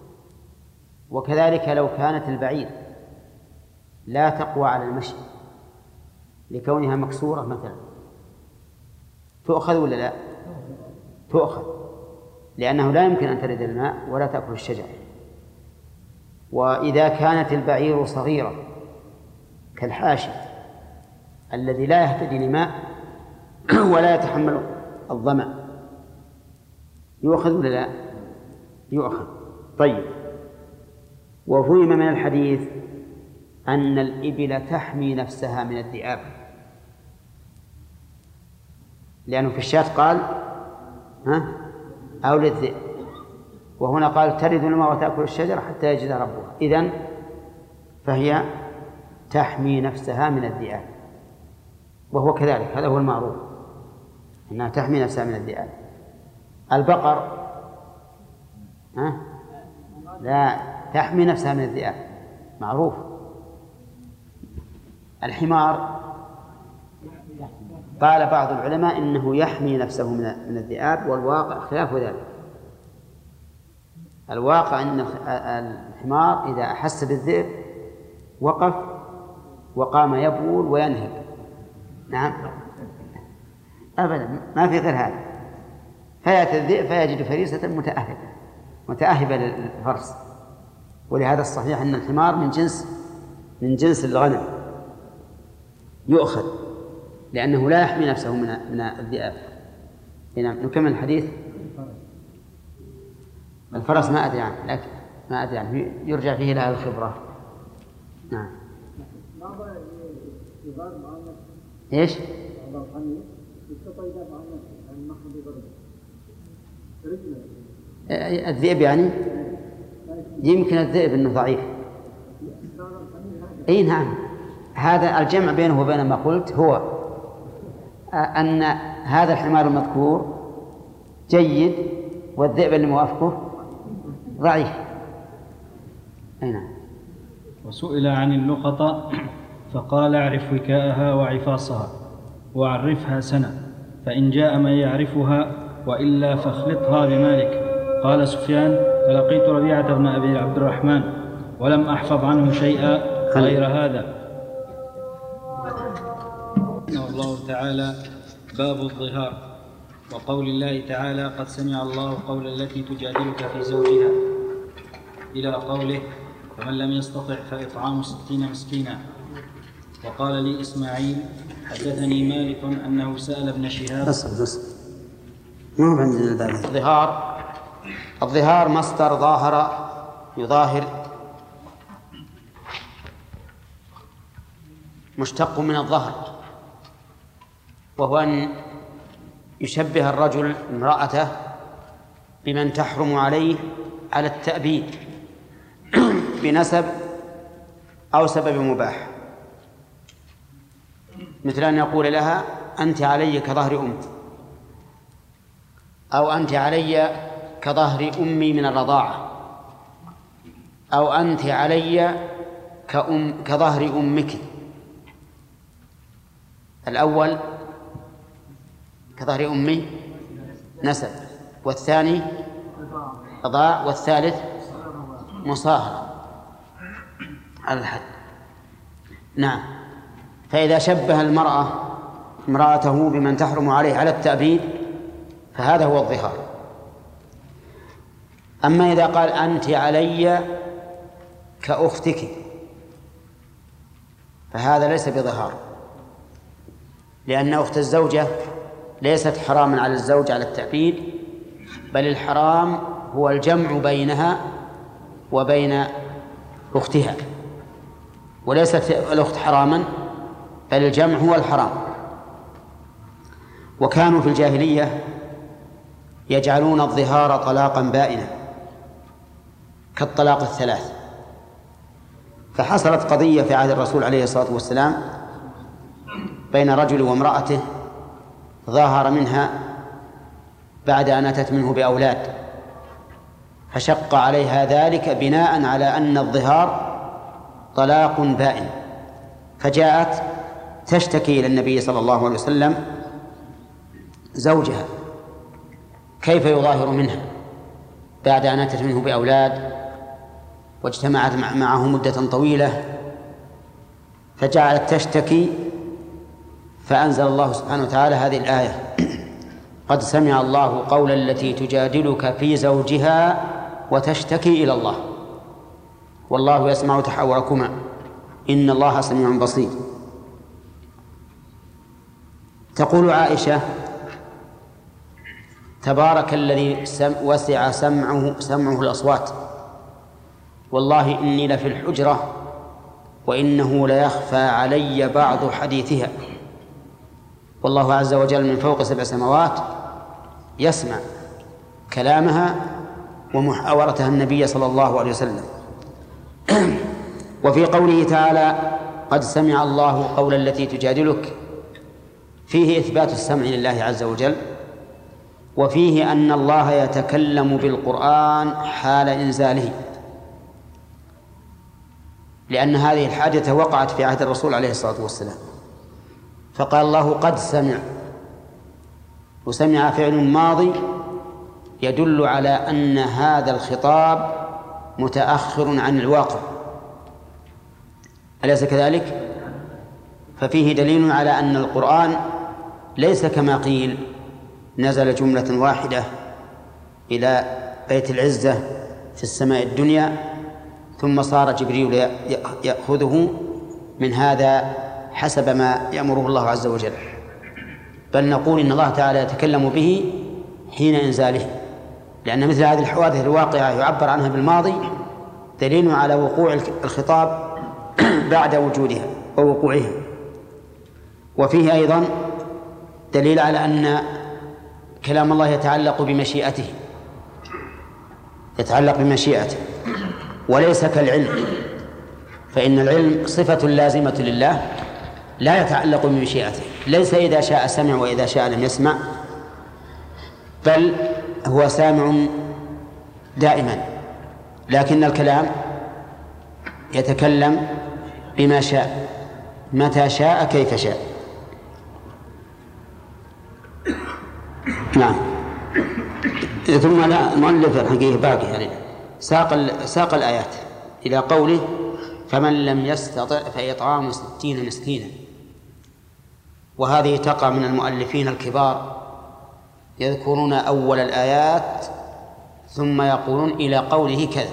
وكذلك لو كانت البعير لا تقوى على المشي لكونها مكسورة مثلا تؤخذ ولا لا؟ تؤخذ، لأنه لا يمكن أن ترد الماء ولا تأكل الشجر. وإذا كانت البعير صغيرة كالحاشي الذي لا يهتدي لماء ولا يتحمل الظمأ يؤخذ ولا لا؟ يؤخذ. طيب، وفهم من الحديث أن الإبل تحمي نفسها من الذئاب، لأنه في الشاة قال ها أو للذئب، وهنا قال ترد الماء وتأكل الشجر حتى يجد ربها، إذن فهي تحمي نفسها من الذئاب، وهو كذلك، هذا هو المعروف أنها تحمي نفسها من الذئاب. البقر ها لا تحمي نفسها من الذئاب، معروف. الحمار قال بعض العلماء إنه يحمي نفسه من الذئاب، والواقع خلاف ذلك. الواقع أن الحمار إذا أحس بالذئب وقف وقام يبول وينهب. نعم أبدا، ما في غير هذا. فيأتي الذئب فيجد فريسة متأهبة متأهبة للفرس، ولهذا الصحيح أن الحمار من جنس من جنس الغنم يؤخذ، لأنه لا يحمي نفسه من من الذئاب. هنا نكمل الحديث. الفرس ما أدري عنه، لكن ما أدري عنه، يرجع فيه إلى الخبرة. نعم. إيش؟ الذئب يعني يمكن الذئب إنه ضعيف. أي نعم، هذا الجمع بينه وبين ما قلت هو أن هذا الحمار المذكور جيد والذئب اللي موافقه ضعيف. هنا. وسئل عن اللقطة فقال اعرف وكاءها وعفاصها وعرفها سنة، فإن جاء من يعرفها وإلا فاخلطها بمالك. قال سفيان فلقيت ربيعة بن أبي عبد الرحمن ولم أحفظ عنه شيئا غير هذا. الله تعالى باب الظهار. وقول الله تعالى قد سمع الله قول التي تجادلك في زوجها إلى قوله فمن لم يستطع فإطعام ستين مسكينا. وقال لي إسماعيل حدثني مالك أنه سأل ابن شهاب. أصل أصل ما هو عندنا الباب. الظهار الظهار مصدر ظاهر يظاهر، مشتق من الظهر، وهو أن يشبه الرجل امرأته بمن تحرم عليه على التأبيد بنسب أو سبب مباح، مثل أن يقول لها أنت علي كظهر أمي، أو أنت علي كظهر أمي من الرضاعة، أو أنت علي كأم كظهر أمك. الأول كظهر أمي نسب، والثاني رضاع، والثالث مصاهرة على الحد. نعم. فإذا شبه المرأة امرأته بمن تحرم عليه على التأبيد فهذا هو الظهار. أما إذا قال أنت علي كأختك فهذا ليس بظهار، لأن أخت الزوجة ليست حراما على الزوج على التأبيد، بل الحرام هو الجمع بينها وبين أختها، وليست الأخت حراما بل الجمع هو الحرام. وكانوا في الجاهلية يجعلون الظهار طلاقا بائنا كالطلاق الثلاث. فحصلت قضية في عهد الرسول عليه الصلاة والسلام بين رجل وامرأته ظاهر منها بعد أن أتت منه بأولاد، فشق عليها ذلك بناء على أن الظهار طلاق بائن، فجاءت تشتكي إلى النبي صلى الله عليه وسلم زوجها كيف يظاهر منها بعد أن أتت منه بأولاد واجتمعت معه مدة طويلة، فجعلت تشتكي، فأنزل الله سبحانه وتعالى هذه الآية قد سمع الله قول التي تجادلك في زوجها وتشتكي إلى الله والله يسمع تحاوركما إن الله سميع بصير. تقول عائشة تبارك الذي وسع سمعه سمعه الأصوات والله إني لفي الحجرة وإنه ليخفى علي بعض حديثها. والله عز وجل من فوق سبع سماوات يسمع كلامها ومحاورتها النبي صلى الله عليه وسلم. وفي قوله تعالى قد سمع الله قول التي تجادلك فيه إثبات السمع لله عز وجل، وفيه أن الله يتكلم بالقرآن حال إنزاله، لأن هذه الحادثة وقعت في عهد الرسول عليه الصلاة والسلام، فقال الله قد سمع، وسمع فعل ماضي يدل على أن هذا الخطاب متأخر عن الواقع، أليس كذلك؟ ففيه دليل على أن القرآن ليس كما قيل نزل جملة واحدة إلى بيت العزة في السماء الدنيا ثم صار جبريل يأخذه من هذا حسب ما يأمره الله عز وجل، بل نقول إن الله تعالى يتكلم به حين إنزاله، لأن مثل هذه الحوادث الواقعة يعبر عنها بالماضي دليل على وقوع الخطاب بعد وجودها ووقوعها. وفيه أيضا دليل على أن كلام الله يتعلق بمشيئته يتعلق بمشيئته وليس كالعلم، فإن العلم صفة لازمة لله لا يتعلق بمشيئته، ليس إذا شاء سمع وإذا شاء لم يسمع، بل هو سامع دائما، لكن الكلام يتكلم بما شاء متى شاء كيف شاء. نعم. ثم لا المؤلف الحقيقة باقي عليه ساق ساق الآيات إلى قوله فمن لم يستطع فإطعام ستين مسكينا، وهذه تقع من المؤلفين الكبار يذكرون أول الآيات ثم يقولون إلى قوله كذا.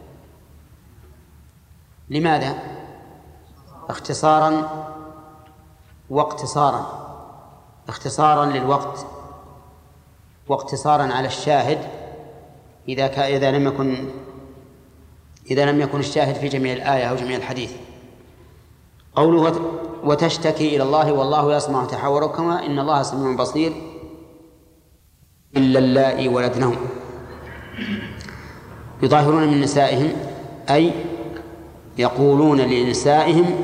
لماذا؟ اختصارا واقتصارا، اختصارا للوقت واقتصارا على الشاهد إذا كان إذا لم يكن إذا لم يكن الشاهد في جميع الآية أو جميع الحديث. قوله وتشتكي إلى الله والله يسمع تحاوركما إن الله سميع بصير إلا اللائي ولدنهم. يظاهرون من نسائهم أي يقولون لنسائهم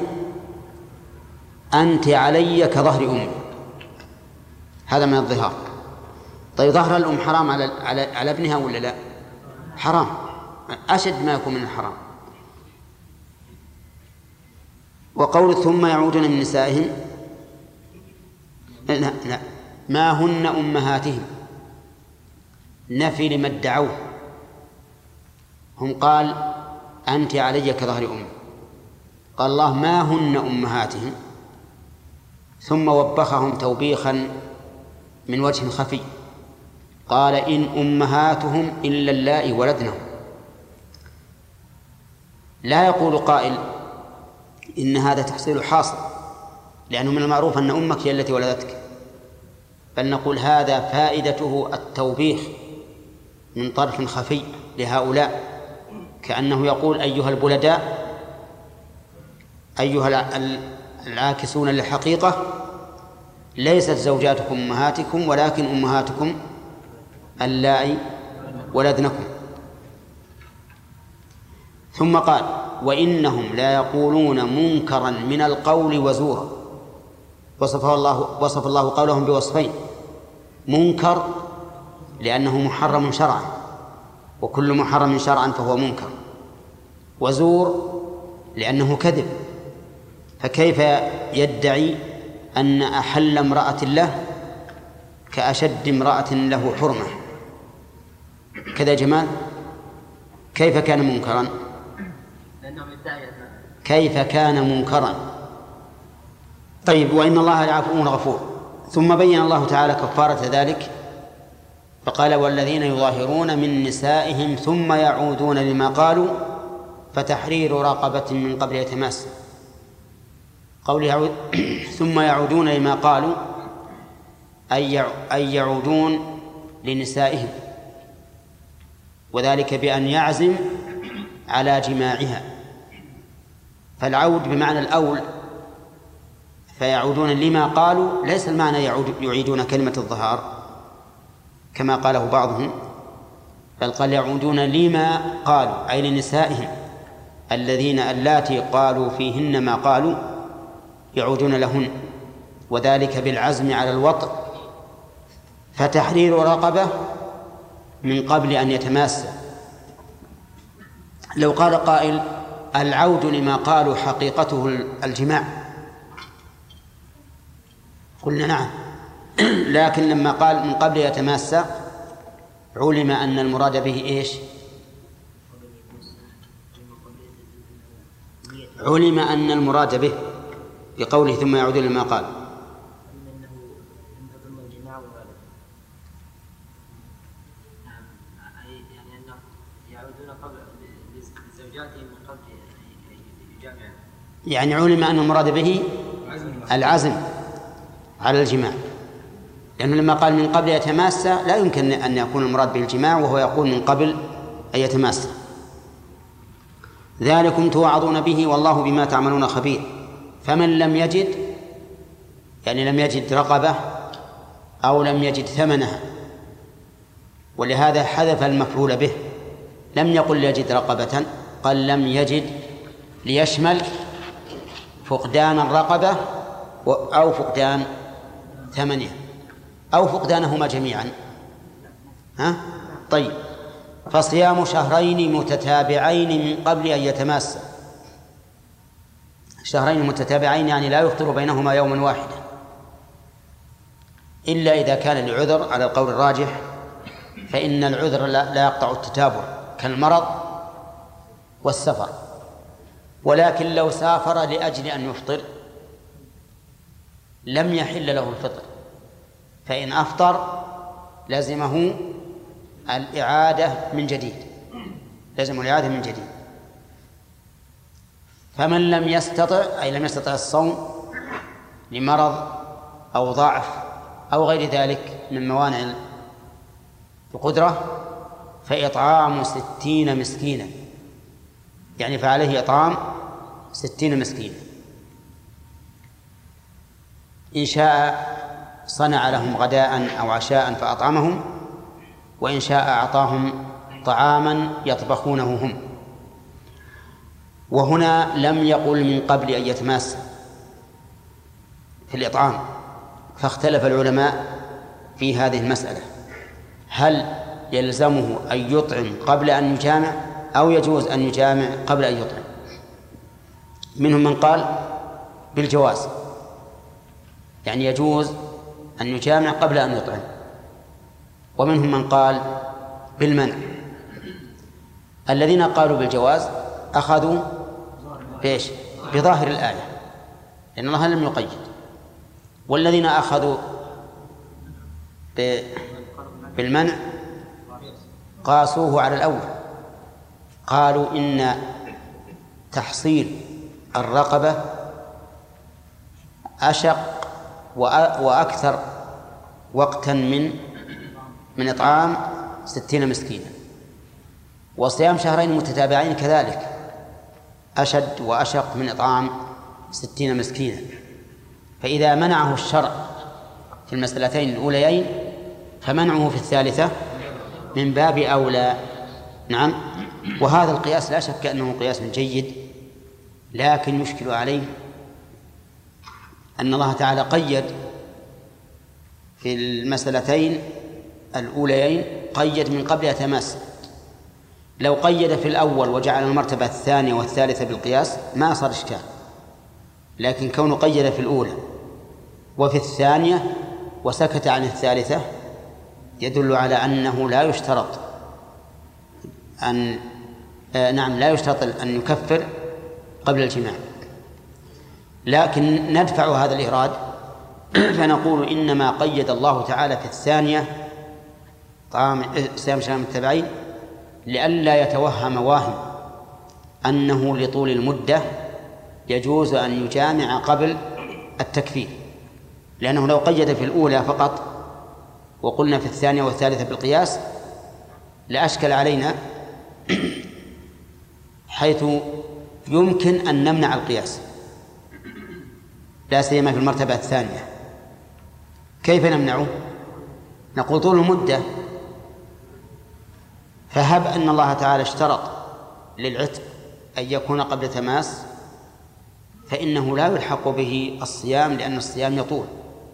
أنت علي كظهر أمي، هذا من الظهار. طيب ظهر الأم حرام على على على ابنها ولا لا؟ حرام، أشد ما يكون من الحرام. وقول ثم يعودون من نسائهم لا لا ما هن أمهاتهم، نفي لما ادعوه. هم قال أنت علي كظهر أمي، قال الله ما هن أمهاتهم، ثم وبخهم توبيخا من وجه خفي، قال إن أمهاتهم إلا اللائي ولدنهم. لا يقول قائل إن هذا تحصيل حاصل لأنه من المعروف أن أمك هي التي ولدتك، بل نقول هذا فائدته التوبيخ من طرف خفي لهؤلاء، كأنه يقول أيها البلداء أيها العاكسون للحقيقة ليست زوجاتكم أمهاتكم ولكن أمهاتكم اللائي ولدنكم. ثم قال وإنهم لا يقولون منكرا من القول وزورا، وصف الله وصف الله قولهم بوصفين: منكر لأنه محرم شرعا وكل محرم شرعا فهو منكر، وزور لأنه كذب. فكيف يدعي أن أحل امرأة له كأشد امرأة له حرمة؟ كذا جمال، كيف كان منكرا؟ كيف كان منكرا؟ طيب وإن الله لعفو غفور. ثم بين الله تعالى كفارة ذلك فقال والذين يظاهرون من نسائهم ثم يعودون لما قالوا فتحرير رقبة من قبل يتماس. قوله ثم يعودون لما قالوا أي يعودون لنسائهم، وذلك بأن يعزم على جماعها. فالعود بمعنى الأول، فيعودون لما قالوا ليس المعنى يعود يعيدون كلمة الظهار كما قاله بعضهم، بل قال يعودون لما قالوا أي لنسائهم الذين اللاتي قالوا فيهن ما قالوا يعودون لهن، وذلك بالعزم على الوطء. فتحرير رقبة من قبل أن يتماس. لو قال قائل العود لما قالوا حقيقته الجماع، قلنا نعم، لكن لما قال من قبل يتماس علم أن المراد به إيش؟ علم أن المراد به بقوله ثم يعود لما قال يعني علم أن المراد به العزم على الجماع، لأنه لما قال من قبل يتماس لا يمكن أن يكون المراد به الجماع وهو يقول من قبل أن يتماس. ذلكم توعظون به والله بما تعملون خبير. فمن لم يجد يعني لم يجد رقبة أو لم يجد ثمنها، ولهذا حذف المفعول به، لم يقل يجد رقبة، قال لم يجد ليشمل فقدان الرقبة أو فقدان ثمنها أو فقدانهما جميعا. ها؟ طيب، فصيام شهرين متتابعين من قبل أن يتماسا. شهرين متتابعين يعني لا يفطر بينهما يوما واحدا، إلا إذا كان لعذر على القول الراجح، فإن العذر لا يقطع التتابع كالمرض والسفر. ولكن لو سافر لأجل أن يفطر لم يحل له الفطر، فإن أفطر لزمه الإعادة من جديد، لزمه الإعادة من جديد. فمن لم يستطع أي لم يستطع الصوم لمرض أو ضعف أو غير ذلك من موانع القدرة فإطعام ستين مسكينا، يعني فعليه إطعام ستين مسكينا. إن شاء صنع لهم غداء أو عشاء فأطعمهم، وإن شاء أعطاهم طعاما يطبخونه هم. وهنا لم يقل من قبل أن يتماس في الإطعام، فاختلف العلماء في هذه المسألة، هل يلزمه أن يطعم قبل أن يجامع أو يجوز أن يجامع قبل أن يطعم؟ منهم من قال بالجواز، يعني يجوز أن يجامع قبل أن يطعم، ومنهم من قال بالمنع. الذين قالوا بالجواز أخذوا بإيش؟ بظاهر الآية، لأن الله لم يقيد. والذين أخذوا بالمنع قاسوه على الأول، قالوا إن تحصيل الرقبة أشق وأكثر وقتا من من إطعام ستين مسكينا، وصيام شهرين متتابعين كذلك أشد وأشق من إطعام ستين مسكينا. فإذا منعه الشرع في المسألتين الأوليين فمنعه في الثالثة من باب أولى. نعم، وهذا القياس لا شك أنه قياس جيد، لكن يشكل عليه أن الله تعالى قيد في المسألتين الأوليين، قيد من قبل يتماس. لو قيد في الأول وجعل المرتبة الثانية والثالثة بالقياس ما صار إشكال، لكن كونه قيد في الأولى وفي الثانية وسكت عن الثالثة يدل على أنه لا يشترط أن آه نعم لا يشترط أن يكفر قبل الجماع. لكن ندفع هذا الإيراد فنقول إنما قيد الله تعالى في الثانية طعام صيام شهرين متتابعين لئلا يتوهم واهم أنه لطول المدة يجوز أن يجامع قبل التكفير، لأنه لو قيد في الأولى فقط وقلنا في الثانية والثالثة بالقياس لأشكل علينا، حيث يمكن أن نمنع القياس لا سيما في المرتبة الثانية. كيف نمنعه؟ نقول طول المدة، فهب أن الله تعالى اشترط للعتق أن يكون قبل تماس فإنه لا يلحق به الصيام لأن الصيام يطول.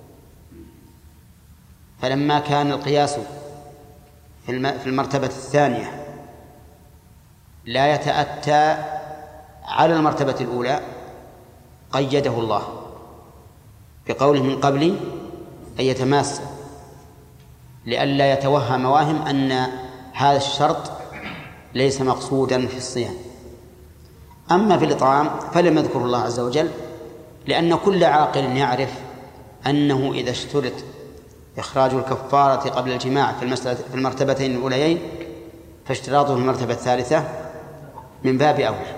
فلما كان القياس في المرتبة الثانية لا يتأتى على المرتبة الأولى قيده الله بقوله من قبل أن يتماس لئلا يتوهم واهم أن هذا الشرط ليس مقصودا في الصيام. أما في الإطعام فلم يذكر الله عز وجل، لأن كل عاقل يعرف أنه إذا اشترط إخراج الكفارة قبل الجماع في المسألة في المرتبتين الأوليين فاشتراطه في المرتبة الثالثة من باب أولى.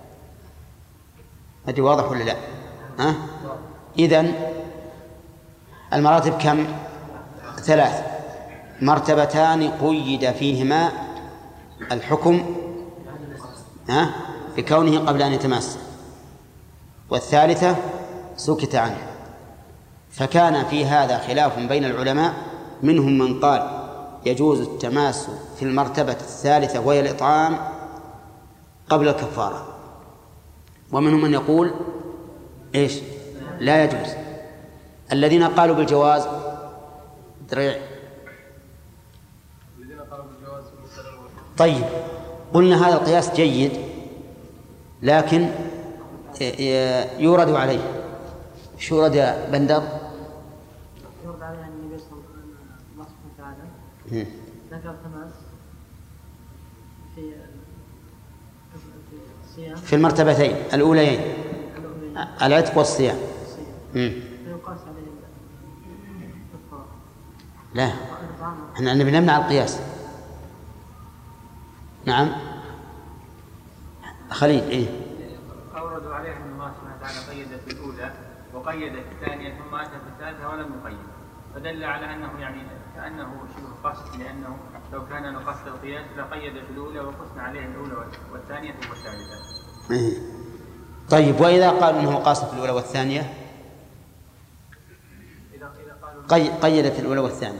هذه واضح ولا لا؟ ها؟ إذن المراتب كم؟ ثلاث مرتبتان قيد فيهما الحكم ها بكونه قبل أن يتماس، والثالثة سكت عنه. فكان في هذا خلاف بين العلماء، منهم من قال يجوز التماس في المرتبة الثالثة وهي الإطعام قبل الكفارة، ومنهم من يقول إيش لا يجوز. الذين قالوا بالجواز دريع. طيب قلنا هذا القياس جيد لكن يورد عليه. شو يورد يا بندر؟ يورد عليه أن النبي صلى الله عليه وسلم ذكر خمس في الصيام في المرتبتين الأوليين العتق والصيام. فيقاس عليه الكفار. لا احنا نبي نمنع القياس. نعم خليل. إيه أوردوا عليه أن الله سبحانه وتعالى قيد في الأولى وقيد في الثانية ثم أتى في الثالثة ولم يقيد، فدل على أنه يعني كأنه شبه قصد، لأنه لو كان نقصد القياس لقيد في الأولى وقسنا عليه الأولى والثانية ثم الثالثة. إيه. طيب وإذا قالوا أنه قاصد في الأولى والثانية قي... قيد في الأولى والثانية.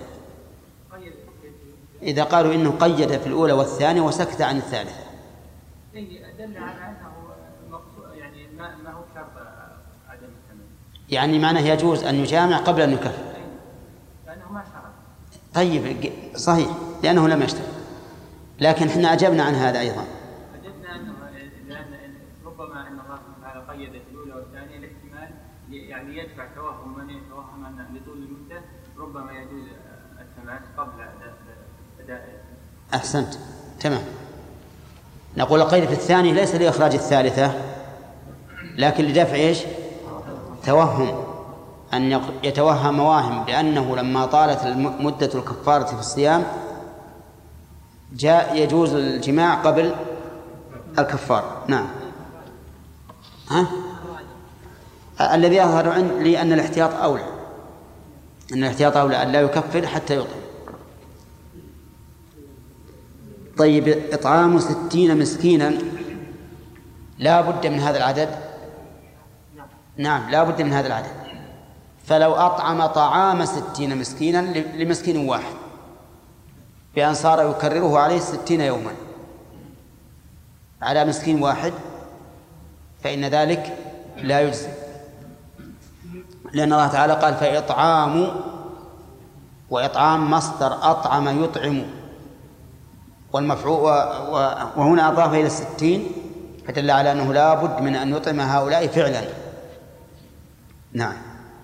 إذا قالوا إنه قيد في الأولى والثانية وسكت عن الثالثة دل على أنه يعني ما هو شرط عدم التمام، يعني معناه يجوز أن يجامع قبل أن يكفر لأنه ما شرط. طيب صحيح لأنه لم يشترط، لكن احنا أجبنا عن هذا أيضا. أجبنا أنه لأن ربما أن الله سبحانه قيد في الأولى والثانية الاحتمال يعني يدفع توهم من يتوهم أن لطول المدة ربما يجوز التماس قبل أداء. أحسنت تمام. نقول القيد في الثاني ليس لإخراج الثالثة لكن لدفع إيش توهم، أن يتوهم واهم بأنه لما طالت مدة الكفارة في الصيام جاء يجوز الجماع قبل الكفارة. نعم ها؟ الذي يظهر لي أن الاحتياط أولى، أن الاحتياط أولى أن لا يكفر حتى يطعم. طيب إطعام ستين مسكينا لا بد من هذا العدد. نعم لا بد من هذا العدد. فلو أطعم طعام ستين مسكينا لمسكين واحد بأن صار يكرره عليه ستين يوما على مسكين واحد فإن ذلك لا يجزي، لأن الله تعالى قال فإطعام، وإطعام مصدر أطعم يطعم، والمفعول وهنا أضاف إلى الستين فدل على أنه لا بد من أن يطعم هؤلاء فعلا. نعم.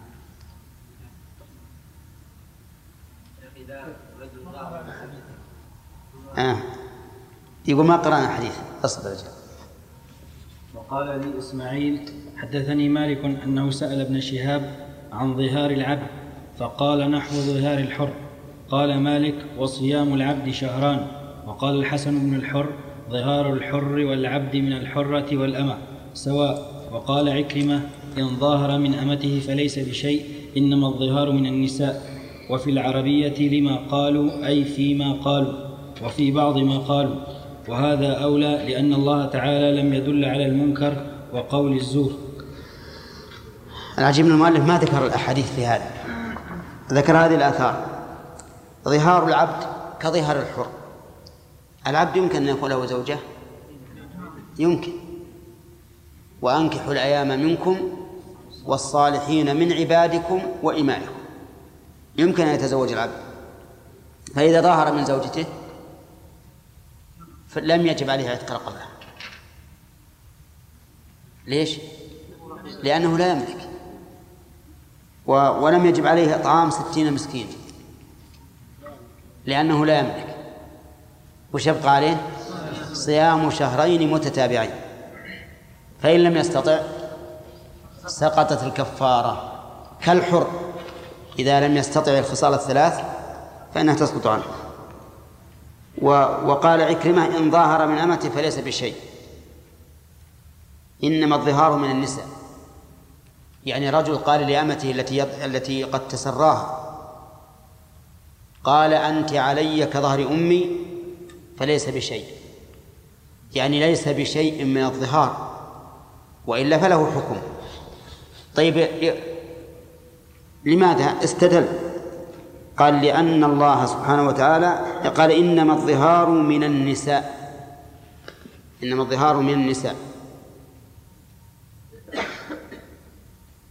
آه. يقول ما قرأنا حديث أصبر جاء. وقال لي إسماعيل حدثني مالك أنه سأل ابن شهاب عن ظهار العبد فقال نحو ظهار الحر. قال مالك وصيام العبد شهران. وقال الحسن بن الحر ظهار الحر والعبد من الحرة والأمة سواء. وقال عكرمة إن ظاهر من أمته فليس بشيء إنما الظهار من النساء. وفي العربية لما قالوا أي فيما قالوا، وفي بعض ما قالوا، وهذا أولى لأن الله تعالى لم يدل على المنكر وقول الزور. العجيب من المؤلف ما ذكر الأحاديث في هذا، ذكر هذه الآثار. ظهار العبد كظهر الحر. العبد يمكن أن يكون له زوجة، يمكن. وأنكحوا الأيام منكم والصالحين من عبادكم وإمائكم، يمكن أن يتزوج العبد. فإذا ظهر من زوجته فلم يجب عليه عتق رقبة. ليش؟ لأنه لا يملك، ولم يجب عليه إطعام ستين مسكين لأنه لا يملك. وش يبقى عليه؟ صيام شهرين متتابعين. فإن لم يستطع سقطت الكفارة كالحر إذا لم يستطع الخصال الثلاث فإنها تسقط عنه. وقال عكرمة إن ظاهر من أمته فليس بشيء إنما الظهار من النساء. يعني رجل قال لأمته التي التي قد تسراها قال أنت علي كظهر أمي فليس بشيء، يعني ليس بشيء من الظهار وإلا فله حكم. طيب لماذا استدل؟ قال لأن الله سبحانه وتعالى قال إنما الظهار من النساء، إنما الظهار من النساء.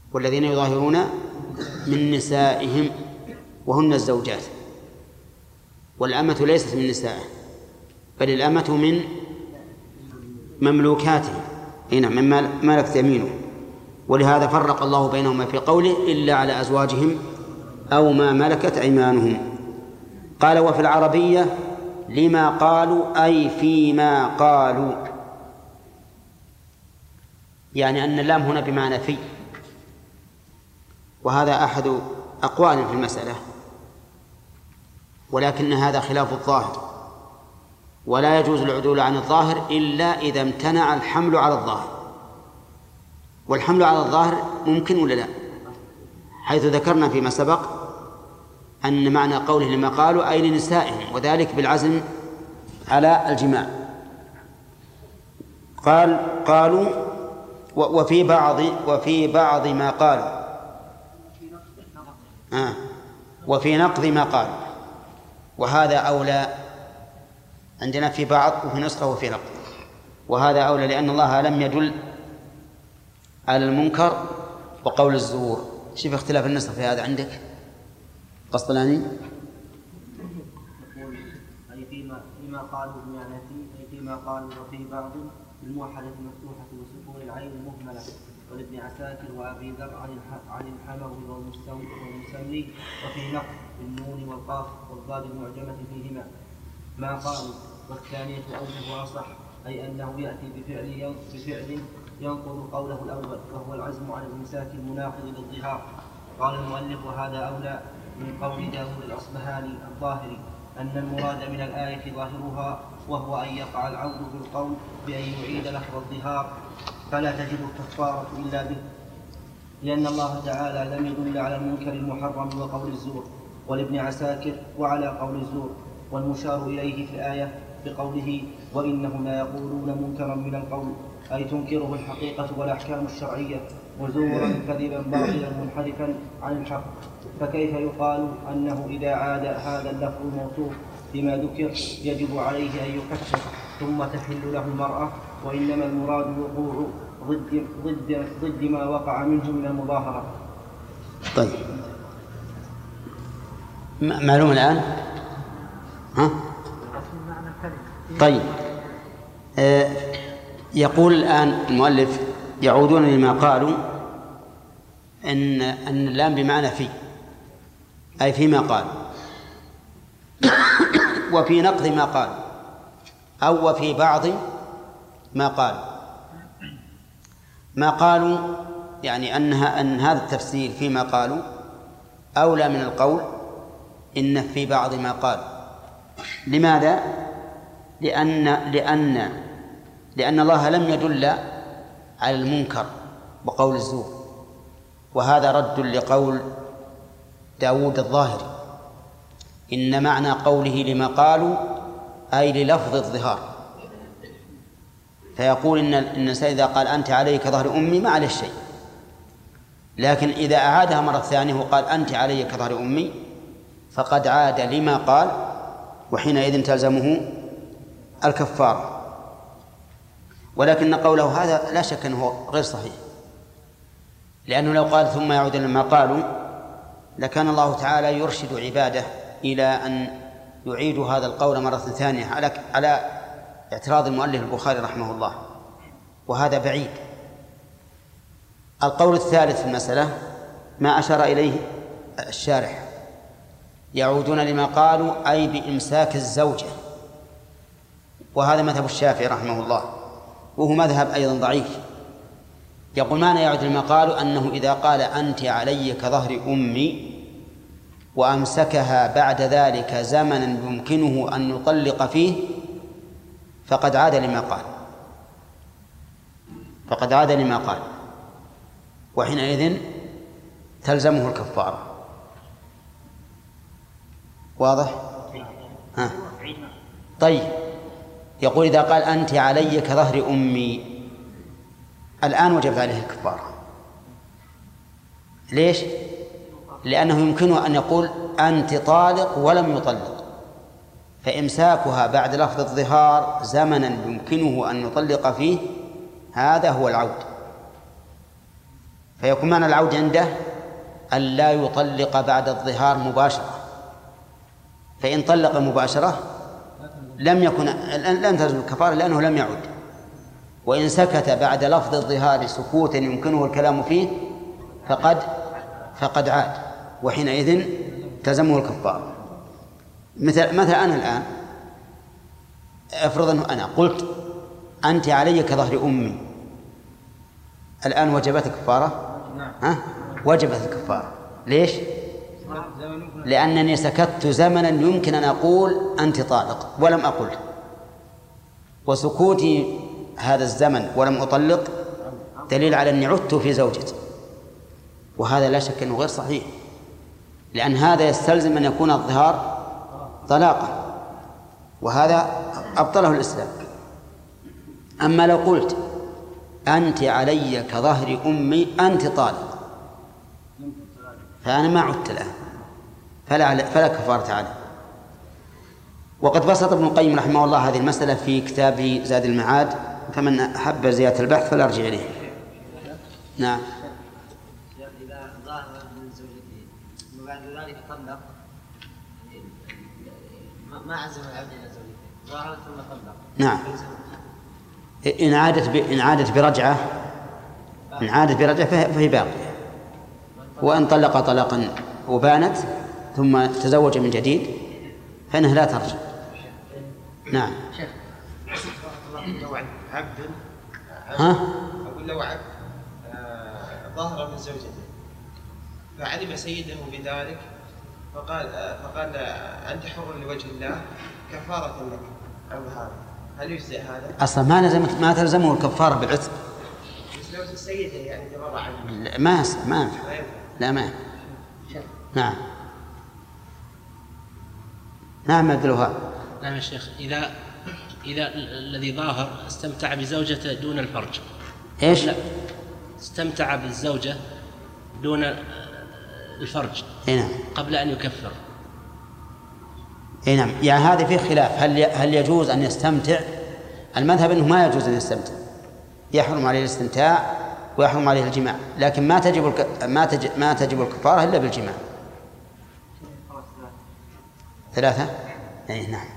والذين يظاهرون من نسائهم وهن الزوجات، والأمة ليست من نسائه بل الأمة من مملوكاته، هنا مما ملكت يمينه. ولهذا فرق الله بينهما في قوله إلا على أزواجهم أو ما ملكت أيمانهم. قال وفي العربية لما قالوا أي فيما قالوا، يعني أن اللام هنا بمعنى في، وهذا أحد أقوال في المسألة، ولكن هذا خلاف الظاهر، ولا يجوز العدول عن الظاهر إلا إذا امتنع الحمل على الظاهر. والحمل على الظاهر ممكن ولا لا؟ حيث ذكرنا فيما سبق أن معنى قوله لما قالوا أي لنسائهم، وذلك بالعزم على الجماع. قال قالوا وفي بعض وفي بعض ما قالوا آه وفي نقض ما قالوا، وهذا أولى عندنا في بعض وفي نسخة وفي نقض، وهذا أولى لأن الله لم يدل على المنكر وقول الزور. شوف اختلاف النسخ في هذا عندك قسطلاني. يقول أي فيما فيما قالوا بمعنى في أي فيما قالوا وفي بعض الموحدة المفتوحة وسكون العين المهملة، ولابن عساكر وأبي ذر عن عن الحموي والمسمي وفي نقض بالنون والقاف والضاد المعجمة فيهما ما قالوا. والثانية أوجه وأصح، أي أنه يأتي بفعل بفعل ينقض قوله الأول، وهو العزم على الإمساك المناقض للظهار. قال المؤلف وهذا أولى من قول داود الأصبهاني الظاهري أن المراد من الآية ظاهرها، وهو أن يقع العود بالقول بأن يعيد لفظ الظهار، فلا تجب الكفارة إلا به، لأن الله تعالى لم يدل على المنكر المحرم وقول الزور. ولابن عساكر وعلى قول الزور، والمشار إليه في الآية بقوله وإنهم لا يقولون منكرا من القول، أي تنكره الحقيقة والأحكام الشرعية، وزورا كذبا باطلا منحرفا عن الحق. فكيف يقال أنه إذا عاد هذا اللفظ الموصوف بما ذكر يجب عليه أن يكفر ثم تحل له المرأة، وإنما المراد وقوع ضد, ضد, ضد ما وقع منه من المظاهرة. طيب معلوم الآن؟ ها؟ طيب آه يقول الآن المؤلف يعودون لما قالوا أن أن اللام بمعنى في، أي فيما قال، وفي نقض ما قال، أو وفي بعض ما قال. ما قالوا يعني أنها أن هذا التفسير فيما قالوا أولى من القول إن في بعض ما قال. لماذا؟ لأن لأن لأن الله لم يدل على المنكر وقول الزور، وهذا رد لقول داود الظاهري إن معنى قوله لما قالوا أي للفظ الظهار. فيقول إن الإنسان إذا قال أنت علي كظهر أمي ما عليه شيء، لكن إذا أعادها مرة ثانية وقال أنت علي كظهر أمي فقد عاد لما قال، وحينئذ تلزمه الكفارة. ولكن قوله هذا لا شك أنه غير صحيح، لأنه لو قال ثم يعود لما قالوا لكان الله تعالى يرشد عباده إلى أن يعيدوا هذا القول مرة ثانية على على اعتراض المؤلف البخاري رحمه الله، وهذا بعيد. القول الثالث في المسألة ما أشار إليه الشارح، يعودون لما قالوا أي بإمساك الزوجة، وهذا مذهب الشافعي رحمه الله، وهو مذهب أيضا ضعيف. يقول معنى يعود لما قالوا أنه إذا قال أنت علي كظهر أمي وأمسكها بعد ذلك زمنا يمكنه أن يطلق فيه فقد عاد لما قال فقد عاد لما قال وحينئذ تلزمه الكفارة. واضح؟ ها. طيب يقول إذا قال أنت علي كظهر أمي الآن وجب عليه الكفارة. ليش؟ لأنه يمكنه أن يقول أنت طالق ولم يطلق، فإمساكها بعد لفظ الظهار زمنا يمكنه أن يطلق فيه هذا هو العود. فيكون معنى العود عنده أن لا يطلق بعد الظهار مباشرة، فإن طلق مباشرة لم يكن لن تلزم الكفارة لأنه لم يعد، وإن سكت بعد لفظ الظهار سكوتا يمكنه الكلام فيه فقد فقد عاد، وحينئذ تلزمه الكفارة. مثل مثلا أنا الآن افرض أنه أنا قلت أنت علي كظهر أمي، الآن وجبت الكفارة؟ ها؟ وجبت الكفارة. ليش؟ لأنني سكت زمنا يمكن أن أقول أنت طالق ولم أقل، وسكوتي هذا الزمن ولم أطلق دليل على أني عدت في زوجتي، وهذا لا شك أنه غير صحيح، لأن هذا يستلزم أن يكون الظهار طلاقا، وهذا أبطله الإسلام. أما لو قلت أنت علي كظهر أمي أنت طالق، فأنا ما عدت الآن، فلا, فلا كفارة عليه. وقد بسط ابن القيم رحمه الله هذه المسألة في كتابه زاد المعاد، فمن أحب زيادة البحث فلا أرجع إليه. نعم. إذا ظاهر من زوجته وبعد ذلك طلق، ما عزم العبد إلى زوجته، ظاهر ثم طلق. نعم. إن عادت إن عادت برجعة إن عادت برجعة فهي باقية، وإن طلق طلاقا وبانت ثم تزوج من جديد فإنها لا ترجع. نعم. لو عبد ها؟ أقول لو عبد ظهر من زوجته فعلم سيده بذلك فقال فقال أنت حر لوجه الله كفارة لك عن هذا، هل يجزئ هذا؟ أصلا ما لزمت ما تلزمه الكفارة بالعتق. بس لو سيده يعني تبرع عنه. ما ما ينفع. لا ما ينفع. نعم. نعم عبد الوهاب. نعم يا شيخ، إذا إذا الذي ظاهر استمتع بزوجته دون الفرج. إيش؟ استمتع بالزوجة دون الفرج. نعم. قبل أن يكفر. نعم. يعني هذا فيه خلاف، هل هل يجوز أن يستمتع؟ المذهب أنه ما يجوز أن يستمتع، يحرم عليه الاستمتاع ويحرم عليه الجماع، لكن ما تجب الك... ما تجب ما تجب الكفارة إلا بالجماع. ثلاثة. أي نعم.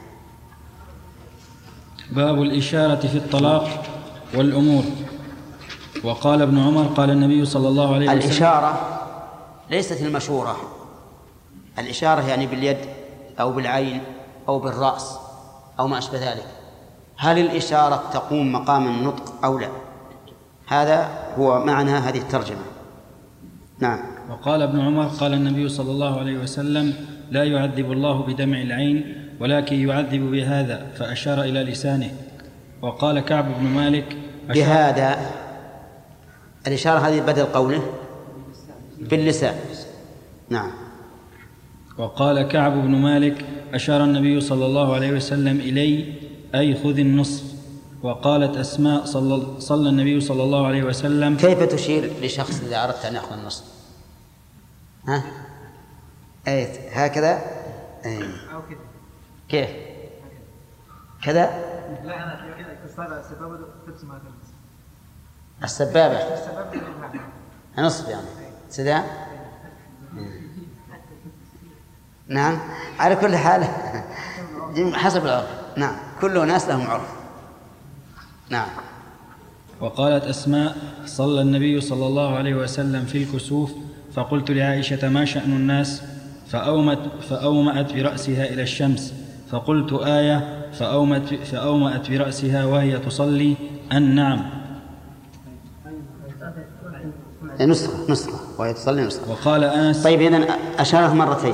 باب الإشارة في الطلاق والأمور. وقال ابن عمر قال النبي صلى الله عليه وسلم: الإشارة ليست المشورة. الإشارة يعني باليد أو بالعين أو بالرأس أو ما أشبه ذلك. هل الإشارة تقوم مقام النطق أو لا؟ هذا هو معنى هذه الترجمة. نعم. وقال ابن عمر قال النبي صلى الله عليه وسلم: لا يعذب الله بدمع العين ولكن يعذب بهذا، فأشار إلى لسانه. وقال كعب بن مالك: بهذا. الإشارة هذه بدل قوله باللسان. نعم. وقال كعب بن مالك: أشار النبي صلى الله عليه وسلم إلي أي خذ النصف. وقالت أسماء: صلى, صلى النبي صلى الله عليه وسلم. كيف تشير لشخص إذا أردت أن يأخذ النصف؟ ها؟ أي هكذا؟ أي. أو كذا. كيف؟ كذا؟ لا أنا كذا السبابة السبابة تبسم هذا السبابة. السبابة نصف يعني سدان. نعم. على كل حال حسب العرف. نعم. كل ناس لهم عرف. نعم. وقالت أسماء: صلى النبي صلى الله عليه وسلم في الكسوف، فقلت لعائشة: ما شأن الناس؟ فأومت فأومأت برأسها إلى الشمس، فقلت: آية. فأومت فأومأت برأسها وهي تصلي أن نعم. نسخة نسخة وهي تصلي نسخة. وقال أنس: طيب إذن أشارت مرتين،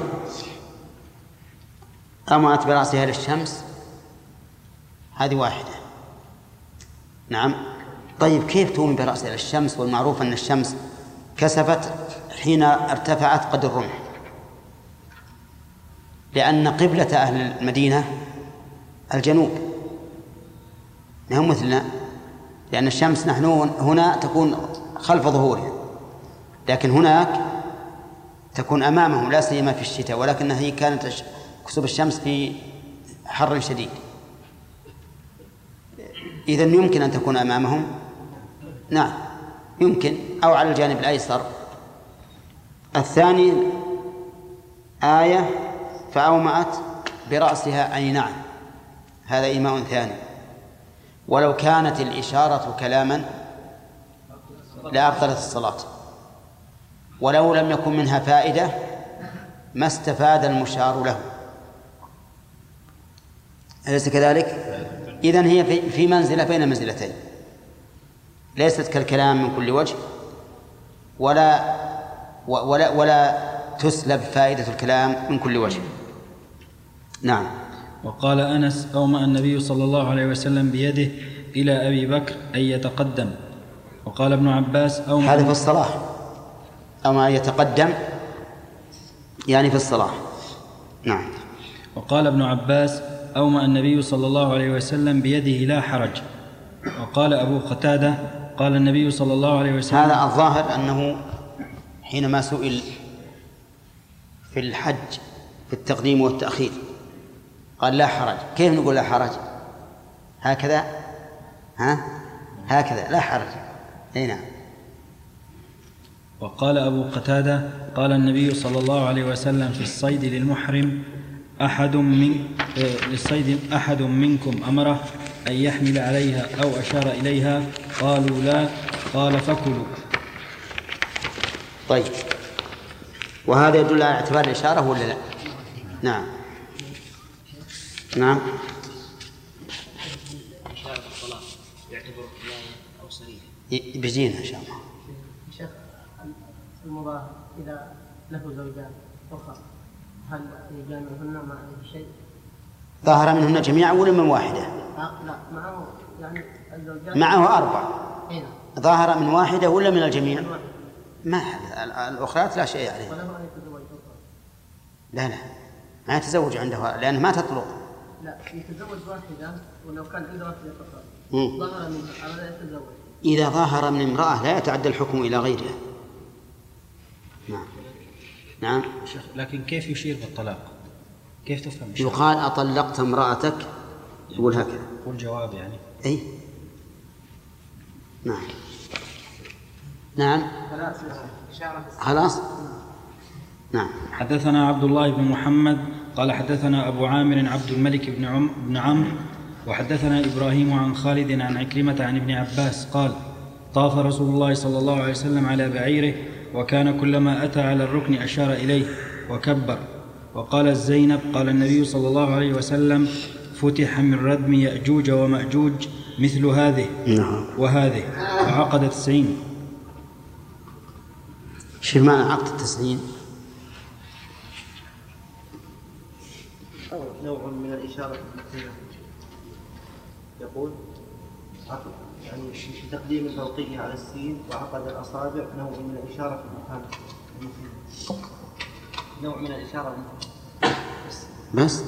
أومأت برأسها إلى الشمس، هذه واحدة. نعم. طيب كيف تومي برأسها إلى الشمس والمعروف أن الشمس كسفت حين ارتفعت قدر الرمح، لأن قبلة أهل المدينة الجنوب نحن مثلنا، لأن الشمس نحن هنا تكون خلف ظهورها، لكن هناك تكون أمامهم، لا سيما في الشتاء، ولكنها هي كانت كسوف الشمس في حر شديد. إذن يمكن أن تكون أمامهم. نعم. يمكن، أو على الجانب الأيسر. الثاني آية فأومأت برأسها أي نعم، هذا إيماء ثاني. ولو كانت الإشارة كلاما لأبطلت الصلاة، ولو لم يكن منها فائدة ما استفاد المشار له، أليس كذلك؟ إذن هي في منزلة بين منزلتين، ليست كالكلام من كل وجه، ولا ولا ولا تسلب فائدة الكلام من كل وجه. نعم. وقال أنس: أومأ النبي صلى الله عليه وسلم بيده إلى أبي بكر أن يتقدم. وقال ابن عباس: أومأ هذا في الصلاة، أو أن يتقدم يعني في الصلاة. نعم. وقال ابن عباس: أومأ النبي صلى الله عليه وسلم بيده لا حرج. وقال أبو قتادة: قال النبي صلى الله عليه وسلم. هذا الظاهر أنه حينما سئل في الحج في التقديم والتأخير قال لا حرج. كيف نقول لا حرج؟ هكذا، ها هكذا لا حرج. أي نعم. وقال أبو قتادة: قال النبي صلى الله عليه وسلم في الصيد للمحرم: أحد من للصيد أحد منكم أمره أن يحمل عليها أو أشار إليها؟ قالوا لا. قال: فكلوا. طيب، وهذا يدل على اعتبار الإشارة ولا لا؟ نعم. نعم. إشارة الصلاة يعتبر كلام أو صريح. بيجينا إن شاء الله. شيخ، المضاهر إذا له زوجان أخرى هل يجامعهن مع شيء؟ ظاهر منهن جميعا ولا من واحدة؟ لا معه، يعني الزوجان معه أربع. أين؟ ظاهر من واحدة ولا من الجميع؟ ما الأخرات لا شيء عليه. وله أن يتزوج أخرى؟ لا لا ما يتزوج عنده لأنه ما تطلق. لا، يتزوج واحدة ولو كان عنده واحدة أخرى ظهر منه على لا يتزوج. إذا ظهر من امرأة لا يتعدى الحكم إلى غيرها. نعم. نعم. لكن كيف يشير بالطلاق؟ كيف تفهم؟ يقال أطلقت امرأتك، يقول هكذا. والجواب يعني أي نعم. نعم. خلاص. نعم. حدثنا عبد الله بن محمد قال حدثنا أبو عامر عبد الملك بن عم بن عمرو وحدثنا إبراهيم عن خالد عن عكرمة عن ابن عباس قال: طاف رسول الله صلى الله عليه وسلم على بعيره وكان كلما أتى على الركن أشار إليه وكبر. وقال الزينب: قال النبي صلى الله عليه وسلم: فتح من ردم يأجوج ومأجوج مثل هذه وهذه وعقد تسعين. شو معنى عقد التسعين؟ نوع من الإشارة يقول يعني تقديم الفوقية على السين وعقد الأصابع نوع من الإشارة في المكان. نوع من الإشارة بس.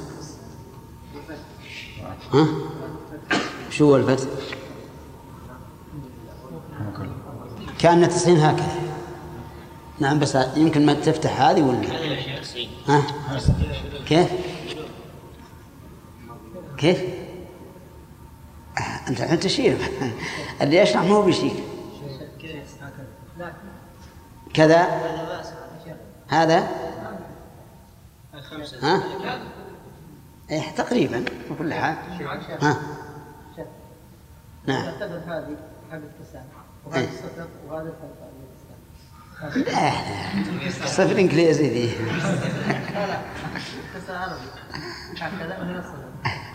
ها؟ شو هو الفتح؟ كأن تسعين هكذا. نعم بس يمكن ما تفتح هذه ولا؟ ها؟ كيف؟ كيف؟ أنت أنت تشير اللي يشرح ما هو بيشير. كذا هذا ها؟ إيه تقريبا بكل حال. ها؟ نعم. تعتبر هذه حق التسعة وهذا الصفر وهذا الفرق. لا لا صفر إنجليزي ذي. لا لا كسر عربي هكذا من الصفر.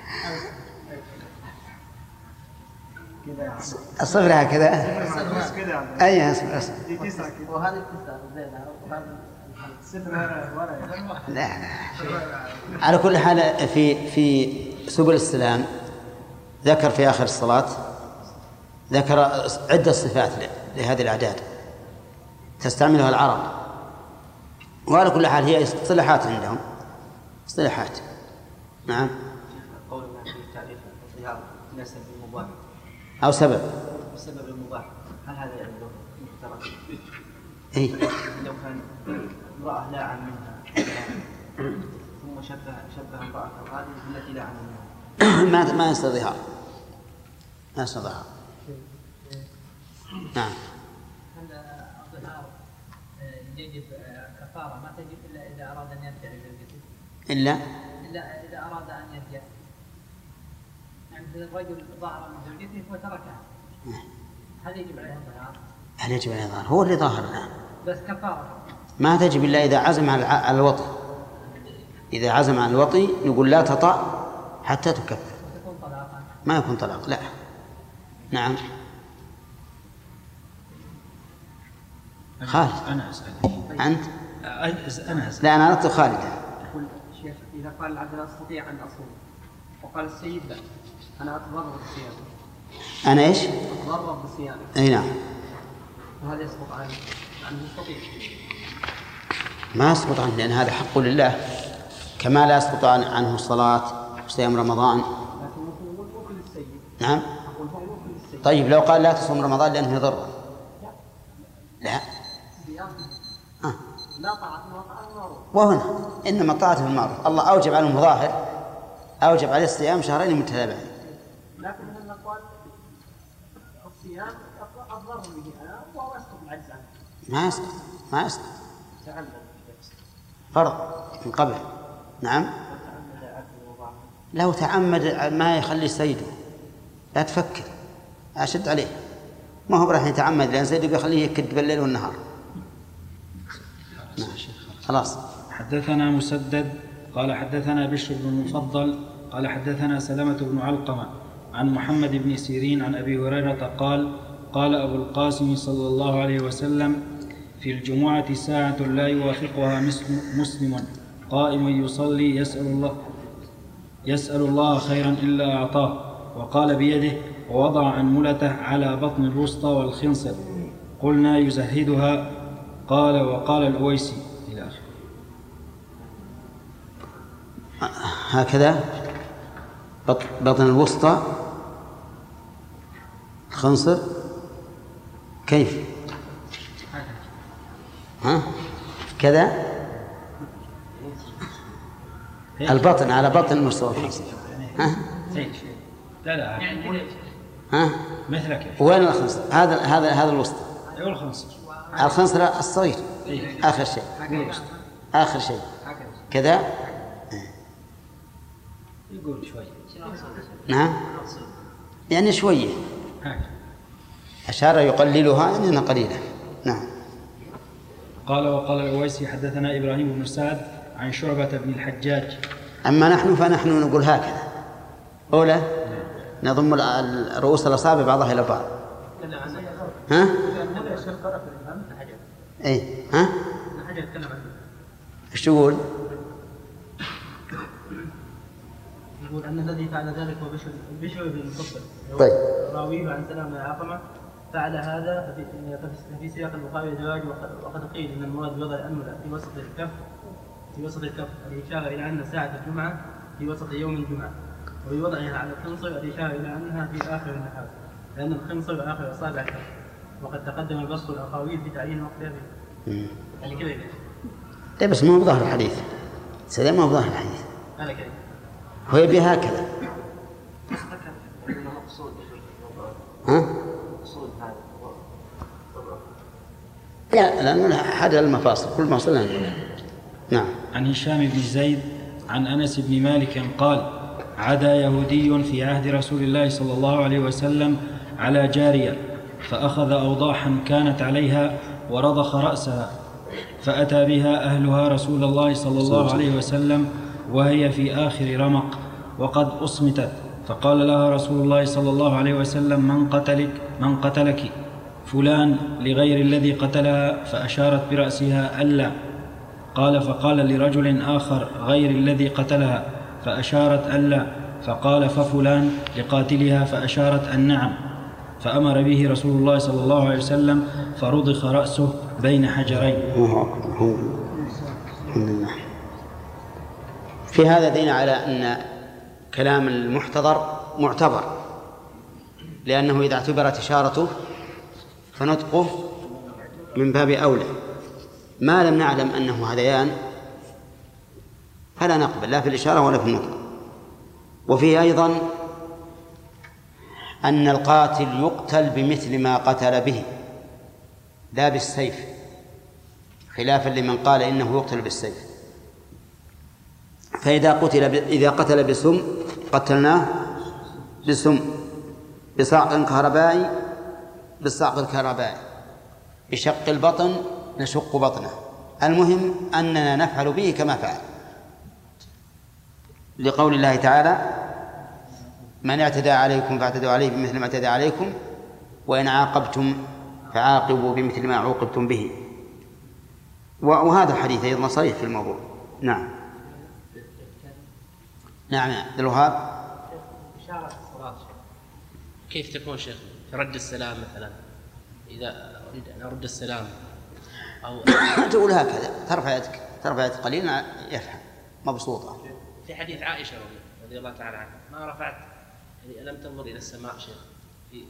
الصفر هكذا. أي أصفر أصفر. وهذه التسعة زينها وهذا الصفر ورا. لا لا. على كل حال في في سبل السلام ذكر في آخر الصلاة ذكر عدة صفات لهذه الأعداد تستعملها العرب، وعلى كل حال هي اصطلاحات عندهم اصطلاحات. نعم. قولنا في تعريف الظهار نسب المباح أو سبب سبب المباح، هل هذا يعني محترم؟ إيه؟ لو كان امرأة لا عن منها ثم شبه شبه امرأة هذه التي لا عن منها ما ما يستطيع ما يستطيع. نعم. الظهار يجب كفارة ما تجب إلا إذا أراد أن يرجع لزوجته. إلا إلا إذا أراد أن يرجع. يعني الرجل ظهر من زوجته وتركها. هل يجب عليه الظهار؟ هل يجب عليه الظهار؟ هو اللي ظاهر الآن. بس كفارة. ما تجب إلا إذا عزم على الوطي. إذا عزم على الوطي نقول لا تطأ حتى تكفر. يكون طلاقا. ما يكون طلاق لا. نعم. خالد. أنا أسأل. أنت؟ أنا أسأل. لا أنا أردت خالد. يقول الشيخ إذا قال العبد لا أستطيع أن أصوم وقال السيد لا أنا أتضرر بالصيام. أنا إيش؟ أتضرر بالصيام. أي نعم. وهذا يسقط عنه عنه يستطيع. ما يسقط عنه لأن هذا حق لله كما لا يسقط عنه الصلاة وصيام رمضان. لكن ممكن ممكن للسيد. نعم. أقول هو ممكن للسيد. طيب لو قال لا تصوم رمضان لأنه يضر. لا. آه. لا طاعة وطاعة المعروف. وهنا إنما الطاعة في المعروف. الله أوجب على المظاهر أوجب عليه الصيام شهرين متتابعين. لكن من الأقوال الصيام أضر به أنا وهو يسقط العجز عنه. ما يسقط ما يسقط. فرض من قبل. نعم. لو تعمد ما يخلي سيده لا تفكر أشد عليه ما هو راح يتعمد لأن سيده يخليه يكد بالليل والنهار. خلاص. حدثنا مسدد قال حدثنا بشر بن المفضل قال حدثنا سلمة بن علقمة عن محمد بن سيرين عن أبي هريرة قال قال أبو القاسم صلى الله عليه وسلم في الجمعة ساعة لا يوافقها مسلم قائم يصلي يسأل الله يسأل الله خيرا إلا أعطاه وقال بيده ووضع أنملته على بطن الوسطى والخنصر قلنا يزهدها قال وقال الأويسي إلى آخره. هكذا بطن الوسطى الخنصر كيف؟ ها؟ كذا البطن على بطن الوسطى والخنصر. ها؟ لا لا ها؟ مثلك. وين الخنصر؟ هذا هذا هذا الوسطى. أيوة الخنصر. الخنصر الصغير. آخر شيء. آخر شيء. كذا. يقول شوي. نعم. يعني شوية. أشار يقللها إنها قليلة. نعم. قال وقال الأويسي حدثنا إبراهيم بن سعد عن شعبة بن الحجاج. أما نحن فنحن نقول هكذا. أولى نضم الرؤوس الأصابع بعضها إلى بعض. ها؟ أي ها؟ إيش تقول؟ يقول أن الذي فعل ذلك هو بشر بشر بن المفضل. طيب. راويه عن سلام بن علقمة فعل هذا في في سياق البخاري الزواج وقد قيل أن المراد بوضع الأنملة في وسط الكف في وسط الكف الإشارة إلى أن ساعة الجمعة في وسط يوم الجمعة وبوضعها على الخنصر الإشارة إلى أنها في آخر النهار لأن الخنصر آخر أصابع الكف وقد تقدم البسط الأقاويل في تعيين وقتها به. يعني كذا لا بس ما هو بظاهر الحديث. سلام ما هو بظاهر الحديث. هذا كذا. هو يبي هكذا. ها؟ لا لأنه حد المفاصل كل ما وصلنا. نعم. عن هشام بن زيد عن أنس بن مالك قال عدا يهودي في عهد رسول الله صلى الله عليه وسلم على جارية فأخذ أوضاحا كانت عليها ورضخ رأسها فأتى بها أهلها رسول الله صلى الله عليه وسلم وهي في آخر رمق وقد أصمتت فقال لها رسول الله صلى الله عليه وسلم من قتلك من قتلك فلان لغير الذي قتلها فأشارت برأسها ألا قال فقال لرجل آخر غير الذي قتلها فأشارت ألا فقال ففلان لقاتلها فأشارت أن نعم فأمر به رسول الله صلى الله عليه وسلم فرضخ رأسه بين حجرين. في هذا دين على أن كلام المحتضر معتبر لأنه إذا اعتبرت إشارته فنطقه من باب أولى ما لم نعلم أنه هذيان فلا نقبل لا في الإشارة ولا في النطق. وفيه أيضا أن القاتل يقتل بمثل ما قتل به لا بالسيف، خلافا لمن قال إنه يقتل بالسيف. فإذا قتل ب... إذا قتل بسم قتلناه بسم، بصعق كهربائي بالصعق الكهربائي، بشق البطن نشق بطنه، المهم أننا نفعل به كما فعل، لقول الله تعالى: من اعتدى عليكم فاعتدوا عليه بمثل ما اعتدى عليكم وإن عاقبتم فعاقبوا بمثل ما عوقبتم به. وهذا الحديث أيضا صريح في الموضوع. نعم نعم عبد الوهاب. كيف تكون شيخ في رد السلام مثلا؟ إذا أريد أن أرد السلام أو تقول هكذا، ترفع يدك ترفع يدك قليلا يفهم، مبسوطة. في حديث عائشة رضي الله تعالى عنها ما رفعت، يعني لم تنظر إلى السماء شيخ في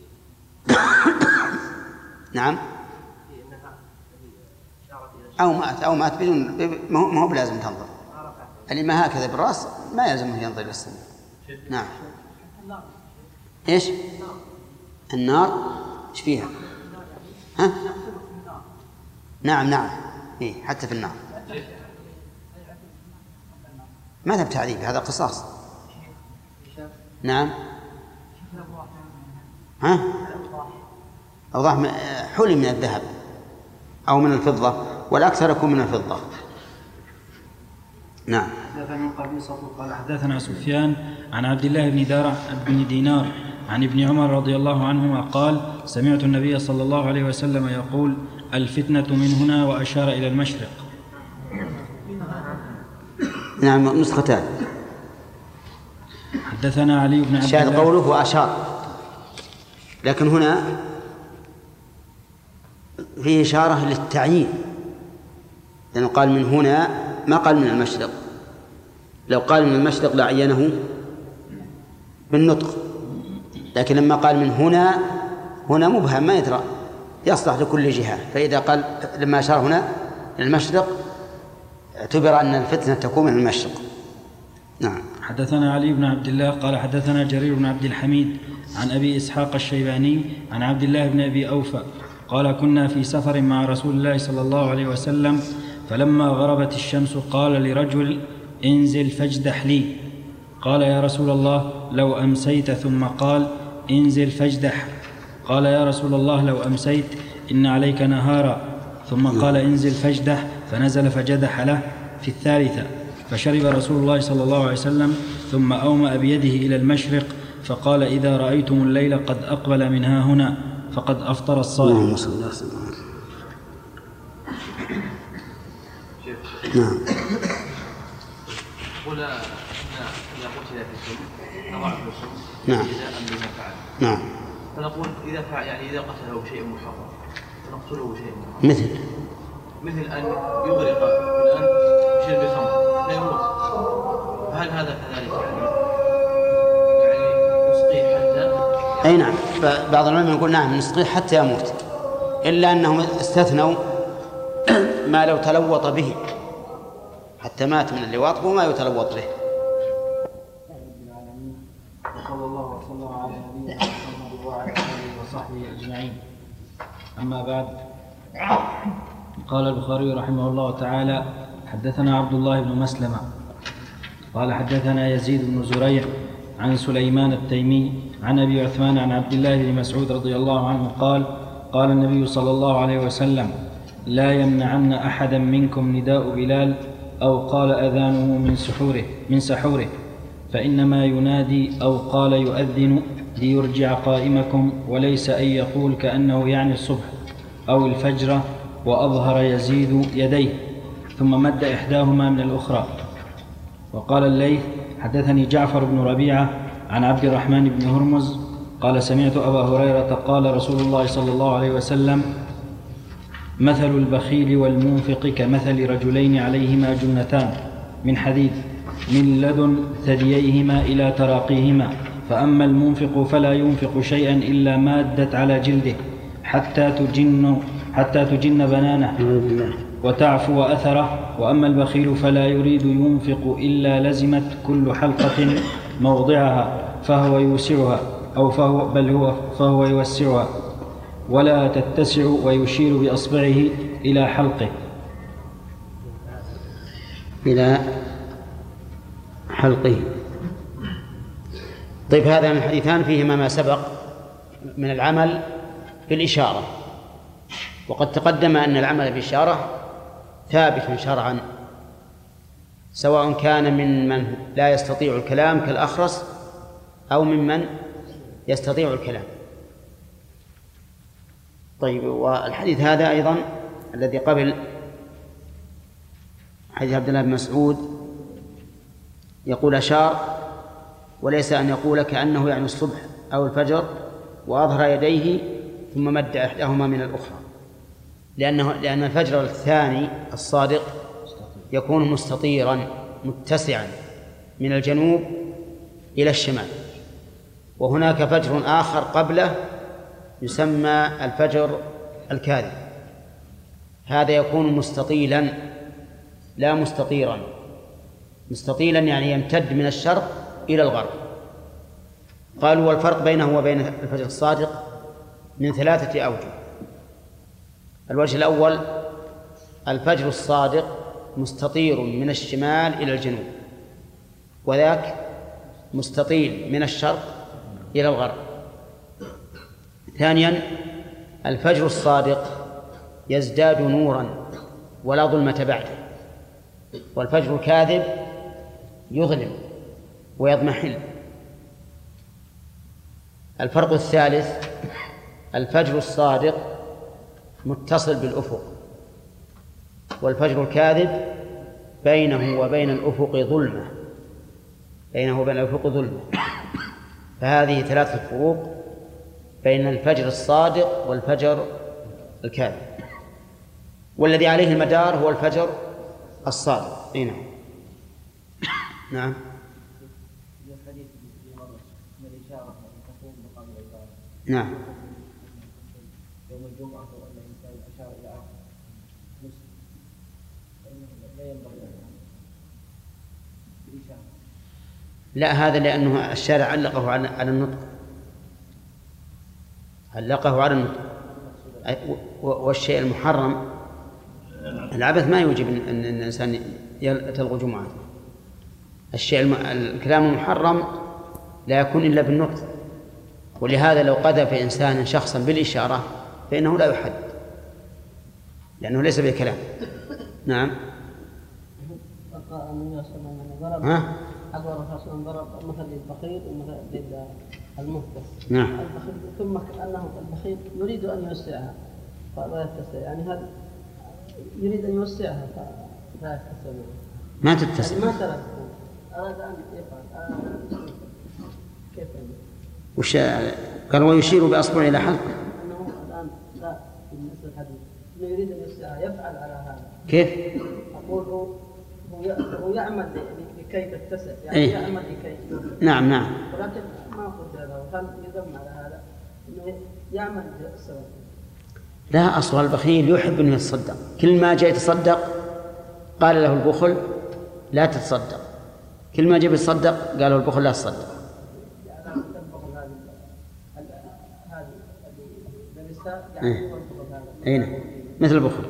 نعم أو مات أو مات بدون، ما هو بلازم تنظر، اللي ما هكذا بالرأس ما يلزم ينظر إلى السماء. نعم. إيش النار إيش فيها؟ ها؟ نعم نعم إيه حتى في النار ما ذهب تعذيب، هذا قصاص. نعم. ها؟ أوضاح حلي من الذهب أو من الفضة، والأكثر يكون من الفضة. نعم. حدثنا قبيصة قال حدثنا سفيان عن عبد الله بن دار بن دينار عن ابن عمر رضي الله عنهما قال: سمعت النبي صلى الله عليه وسلم يقول: الفتنة من هنا، وأشار إلى المشرق. نعم نسختان. حدثنا علي بن عبد شاهد الله قوله وأشار، لكن هنا فيه إشارة للتعيين، لأنه قال من هنا ما قال من المشرق، لو قال من المشرق لعينه بالنطق، لكن لما قال من هنا هنا مبهم ما يدرى، يصلح لكل جهة، فإذا قال لما أشار هنا للمشرق اعتبر أن الفتنة تكون من المشرق. نعم. حدثنا علي بن عبد الله قال حدثنا جرير بن عبد الحميد عن أبي إسحاق الشيباني عن عبد الله بن أبي أوفى قال: كنا في سفر مع رسول الله صلى الله عليه وسلم، فلما غربت الشمس قال لرجل: انزل فاجدح لي. قال: يا رسول الله لو أمسيت. ثم قال: انزل فاجدح. قال: يا رسول الله لو أمسيت إن عليك نهارا. ثم قال: انزل فاجدح. فنزل فجدح له في الثالثة، فشرب رسول الله صلى الله عليه وسلم، ثم أومأ بيده إلى المشرق فقال: إذا رأيتم الليل قد أقبل من ها هنا فقد أفطر الصائم. اللهم صل على سيدنا محمد. نعم. قل إذا قتل في السم نضع في السم نعم. جزاء بما فعل. نعم. فنقول إذا فعل يعني إذا قتله شيء محرم فنقتله شيء محرم. مثل مثل أن يغرق الآن بشرب خمر لا يموت، فهل هذا كذلك يعني يعني نسقيه حتى؟ أي نعم. بعض العلماء يقول نعم نسقيه حتى يموت، إلا أنهم استثنوا ما لو تلوط به حتى مات من اللواط وما يتلوط به. وصلى الله وسلم على نبينا محمد وعلى آله وصحبه أجمعين. أما بعد، قال البخاري رحمه الله تعالى: حدثنا عبد الله بن مسلمة قال حدثنا يزيد بن زريع عن سليمان التيمي عن أبي عثمان عن عبد الله بن مسعود رضي الله عنه قال: قال النبي صلى الله عليه وسلم: لا يمنعن أحدا منكم نداء بلال أو قال أذانه من سحوره من سحوره فإنما ينادي أو قال يؤذن ليرجع قائمكم، وليس أن يقول كأنه يعني الصبح أو الفجر. وأظهر يزيد يديه ثم مد إحداهما من الأخرى. وقال الليث: حدثني جعفر بن ربيعة عن عبد الرحمن بن هرمز قال: سمعت أبا هريرة قال رسول الله صلى الله عليه وسلم: مثل البخيل والمنفق كمثل رجلين عليهما جنتان من حديد من لدن ثدييهما إلى تراقيهما، فأما المنفق فلا ينفق شيئا إلا مادت على جلده حتى تجن حتى تجن بنانه وتعفو أثره، وأما البخيل فلا يريد ينفق إلا لزمت كل حلقة موضعها فهو يوسعها أو فهو بل هو فهو يوسعها. ولا تتسع ويشير بأصبعه إلى حلقه إلى حلقه. طيب هذا من الحديثان فيهما ما سبق من العمل بالإشارة، وقد تقدم أن العمل بالإشارة ثابت شرعا، سواء كان من من لا يستطيع الكلام كالأخرس أو ممن يستطيع الكلام. طيب، والحديث هذا أيضا الذي قبل حديث عبد الله بن مسعود يقول أشار، وليس أن يقول كأنه يعني الصبح أو الفجر وأظهر يديه ثم مد إحداهما من الأخرى، لأنه لأن الفجر الثاني الصادق يكون مستطيرا متسعا من الجنوب إلى الشمال، وهناك فجر آخر قبله يسمى الفجر الكاذب، هذا يكون مستطيلا لا مستطيرا. مستطيلا يعني يمتد من الشرق إلى الغرب. قالوا والفرق بينه وبين الفجر الصادق من ثلاثة أوجه. الوجه الأول الفجر الصادق مستطير من الشمال إلى الجنوب، وذاك مستطيل من الشرق إلى الغرب. ثانيا الفجر الصادق يزداد نورا ولا ظلمة بعده، والفجر الكاذب يظلم ويضمحل. الفرق الثالث الفجر الصادق متصل بالأفق، والفجر الكاذب بينه وبين الأفق ظلمة بينه وبين الأفق ظلمة. فهذه ثلاثة فروق بين الفجر الصادق والفجر الكاذب، والذي عليه المدار هو الفجر الصادق. أي نعم. نعم. نعم. يوم الجمعة وأن الإنسان أشار إلى آخر مسلم فإنه لا ينبغي بالإشارة. لا، هذا لأنه الشارع علقه على النطق، علقه على النطق. والشيء المحرم العبث ما يوجب أن الإنسان تلغو جمعة. الشيء الم... الكلام المحرم لا يكون إلا بالنطق، ولهذا لو قذف إنسان شخصا بالإشارة فإنه لا يحد، لأنه ليس بالكلام. نعم. ها؟ حضر الرسول ضرب مثل للبخيل ومثل للمهتس. نعم. البخيل ثم كأنه البخيل يريد أن يوسعها فلا يتسع، يعني هذا يريد أن يوسعها فلا يتسع. ما تتسع. يعني ما ترك، أراد أن يفعل كيف يعني؟ وش قال ويشير بأصبعه إلى حلقه؟ أنه الآن لا بالنسبة للحديث إنه يريد أن يوسعها يفعل على هذا. كيف؟ أقول هو هو يعمل لكي تتسع، يعني إيه؟ يعمل لكي. نعم نعم. ولكن ما قلت هذا، وهل يذم على هذا إنه يعمل السبب؟ لا، أصل البخيل يحب أن يتصدق، كل ما جاء يتصدق قال له البخل لا تتصدق، كل ما جاء يتصدق قال له البخل لا تصدق. يعني أي نعم، مثل البخل.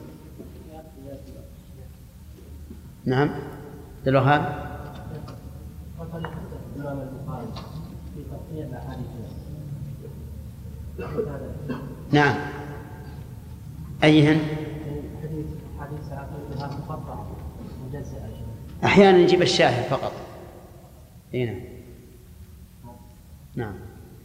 نعم. دلوها نعم. أيهن؟ أحيانا نجيب الشاهد فقط. هنا. نعم.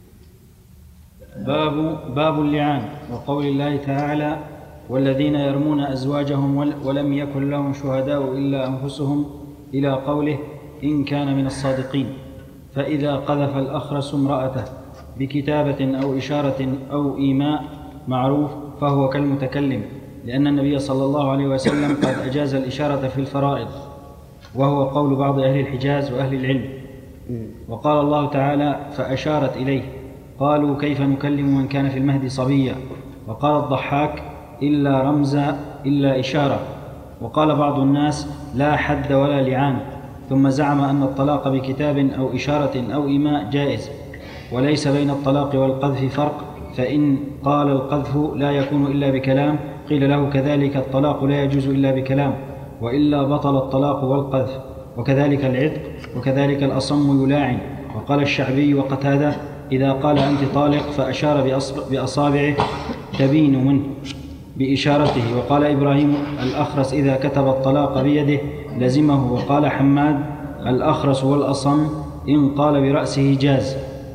باب باب اللعان وقول الله تعالى والذين يرمون أزواجهم ولم يكن لهم شهداء إلا أنفسهم إلى قوله إن كان من الصادقين. فإذا قذف الأخرس امرأته بكتابة أو إشارة أو إيماء معروف فهو كالمتكلم، لأن النبي صلى الله عليه وسلم قد أجاز الإشارة في الفرائض، وهو قول بعض أهل الحجاز وأهل العلم. وقال الله تعالى فأشارت إليه قالوا كيف نكلم من كان في المهد صبيا. وقال الضحاك إلا رمزا إلا إشارة. وقال بعض الناس لا حد ولا لعان، ثم زعم أن الطلاق بكتاب أو إشارة أو إيماء جائز، وليس بين الطلاق والقذف فرق فإن قال القذف لا يكون إلا بكلام قيل له كذلك الطلاق لا يجوز إلا بكلام، وإلا بطل الطلاق والقذف، وكذلك العتق، وكذلك الأصم يلاعن. وقال الشعبي وقتادة إذا قال أنت طالق فأشار بأصابعه تبين منه بإشارته. وقال إبراهيم الأخرس إذا كتب الطلاق بيده لزمه. وقال حماد الأخرس والأصم إن قال برأسه جاز.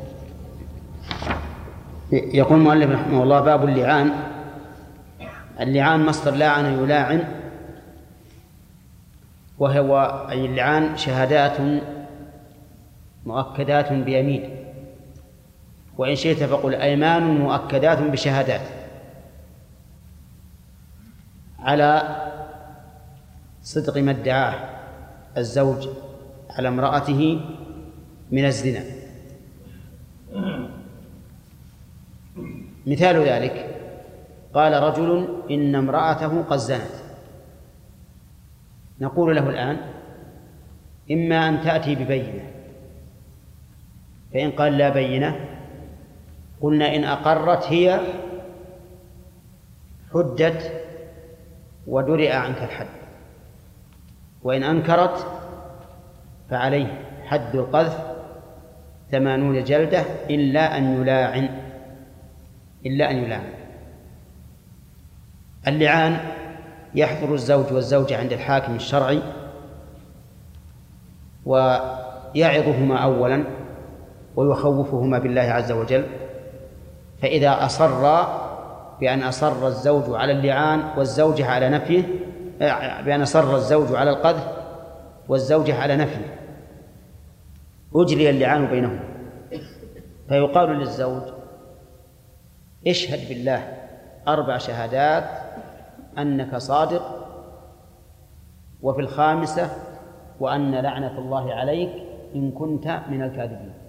يقول المؤلف رحمه الله: باب اللعان. اللعان مصدر لاعن يلاعن، وهو أي اللعان شهادات مؤكدات بيمين، وإن شئت فقل أيمان مؤكدات بشهادات على صدق ما ادعاه الزوج على امرأته من الزنا. مثال ذلك قال رجل إن امرأته قد زنت، نقول له الآن إما أن تأتي ببينة، فإن قال لا بينة قلنا إن أقرت هي حدت ودرئ عنك الحد، وإن أنكرت فعليه حد القذف ثمانون جلدة إلا أن يلاعن إلا أن يلاعن. اللعان يحضر الزوج والزوجة عند الحاكم الشرعي ويعظهما أولا ويخوفهما بالله عز وجل، فإذا أصرا بأن أصر الزوج على اللعان والزوجة على نفيه، بأن أصر الزوج على القذف والزوجة على نفيه، أجري اللعان بينهم، فيقال للزوج اشهد بالله أربع شهادات أنك صادق، وفي الخامسة وأن لعنة الله عليك إن كنت من الكاذبين.